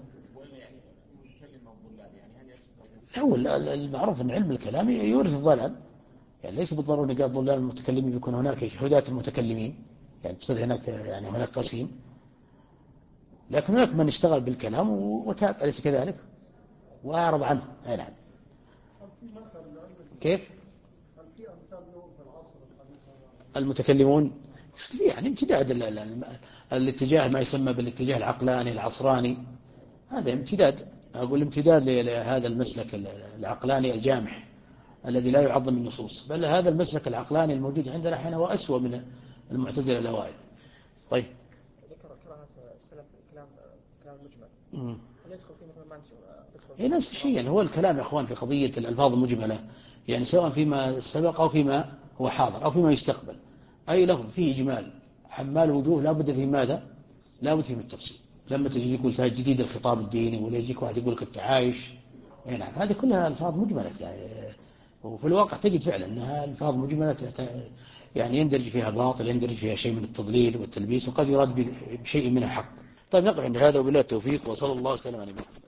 هو المعروف أن علم الكلام يورث الضلال، يعني ليس بالضرورة أن قال ضلال المتكلمين بيكون هناك هداة المتكلمين، يعني تصير هناك يعني هناك قسيم، لكن هناك من اشتغل بالكلام وتاب، أليس كذلك؟ وأعرض عنه. أي نعم. كيف؟ المتكلمون يعني امتداد الاتجاه ما يسمى بالاتجاه العقلاني العصراني، هذا امتداد، أقول امتداد لهذا المسلك العقلاني الجامح الذي لا يعظم النصوص، بل هذا المسلك العقلاني الموجود عندنا حين هو أسوأ من المعتزلة الأوائل. طيب ذكر كراهة السلف الكلام كلام مجمل، هل يدخل فيه مثل ما أنت إيه نفس الشيء، يعني هو الكلام يا أخوان في قضية الألفاظ المجملة، يعني سواء فيما سبق أو فيما هو حاضر أو فيما يستقبل، أي لفظ فيه إجمال حمال وجوه لا بد فيه ماذا؟ لا بد فيه من التفصيل. لما تجي يقول جديد الخطاب الديني، ولا يجيك واحد يقول لك التعايش، إيه نعم، هذه كلها ألفاظ مجملة، يعني وفي الواقع تجد فعلا أنها ألفاظ مجملة، يعني يندرج فيها باطل، يندرج فيها شيء من التضليل والتلبيس، وقد يراد بشيء منها حق. طيب نقف عند هذا وبالله التوفيق، وصلى الله وسلم على نبينا.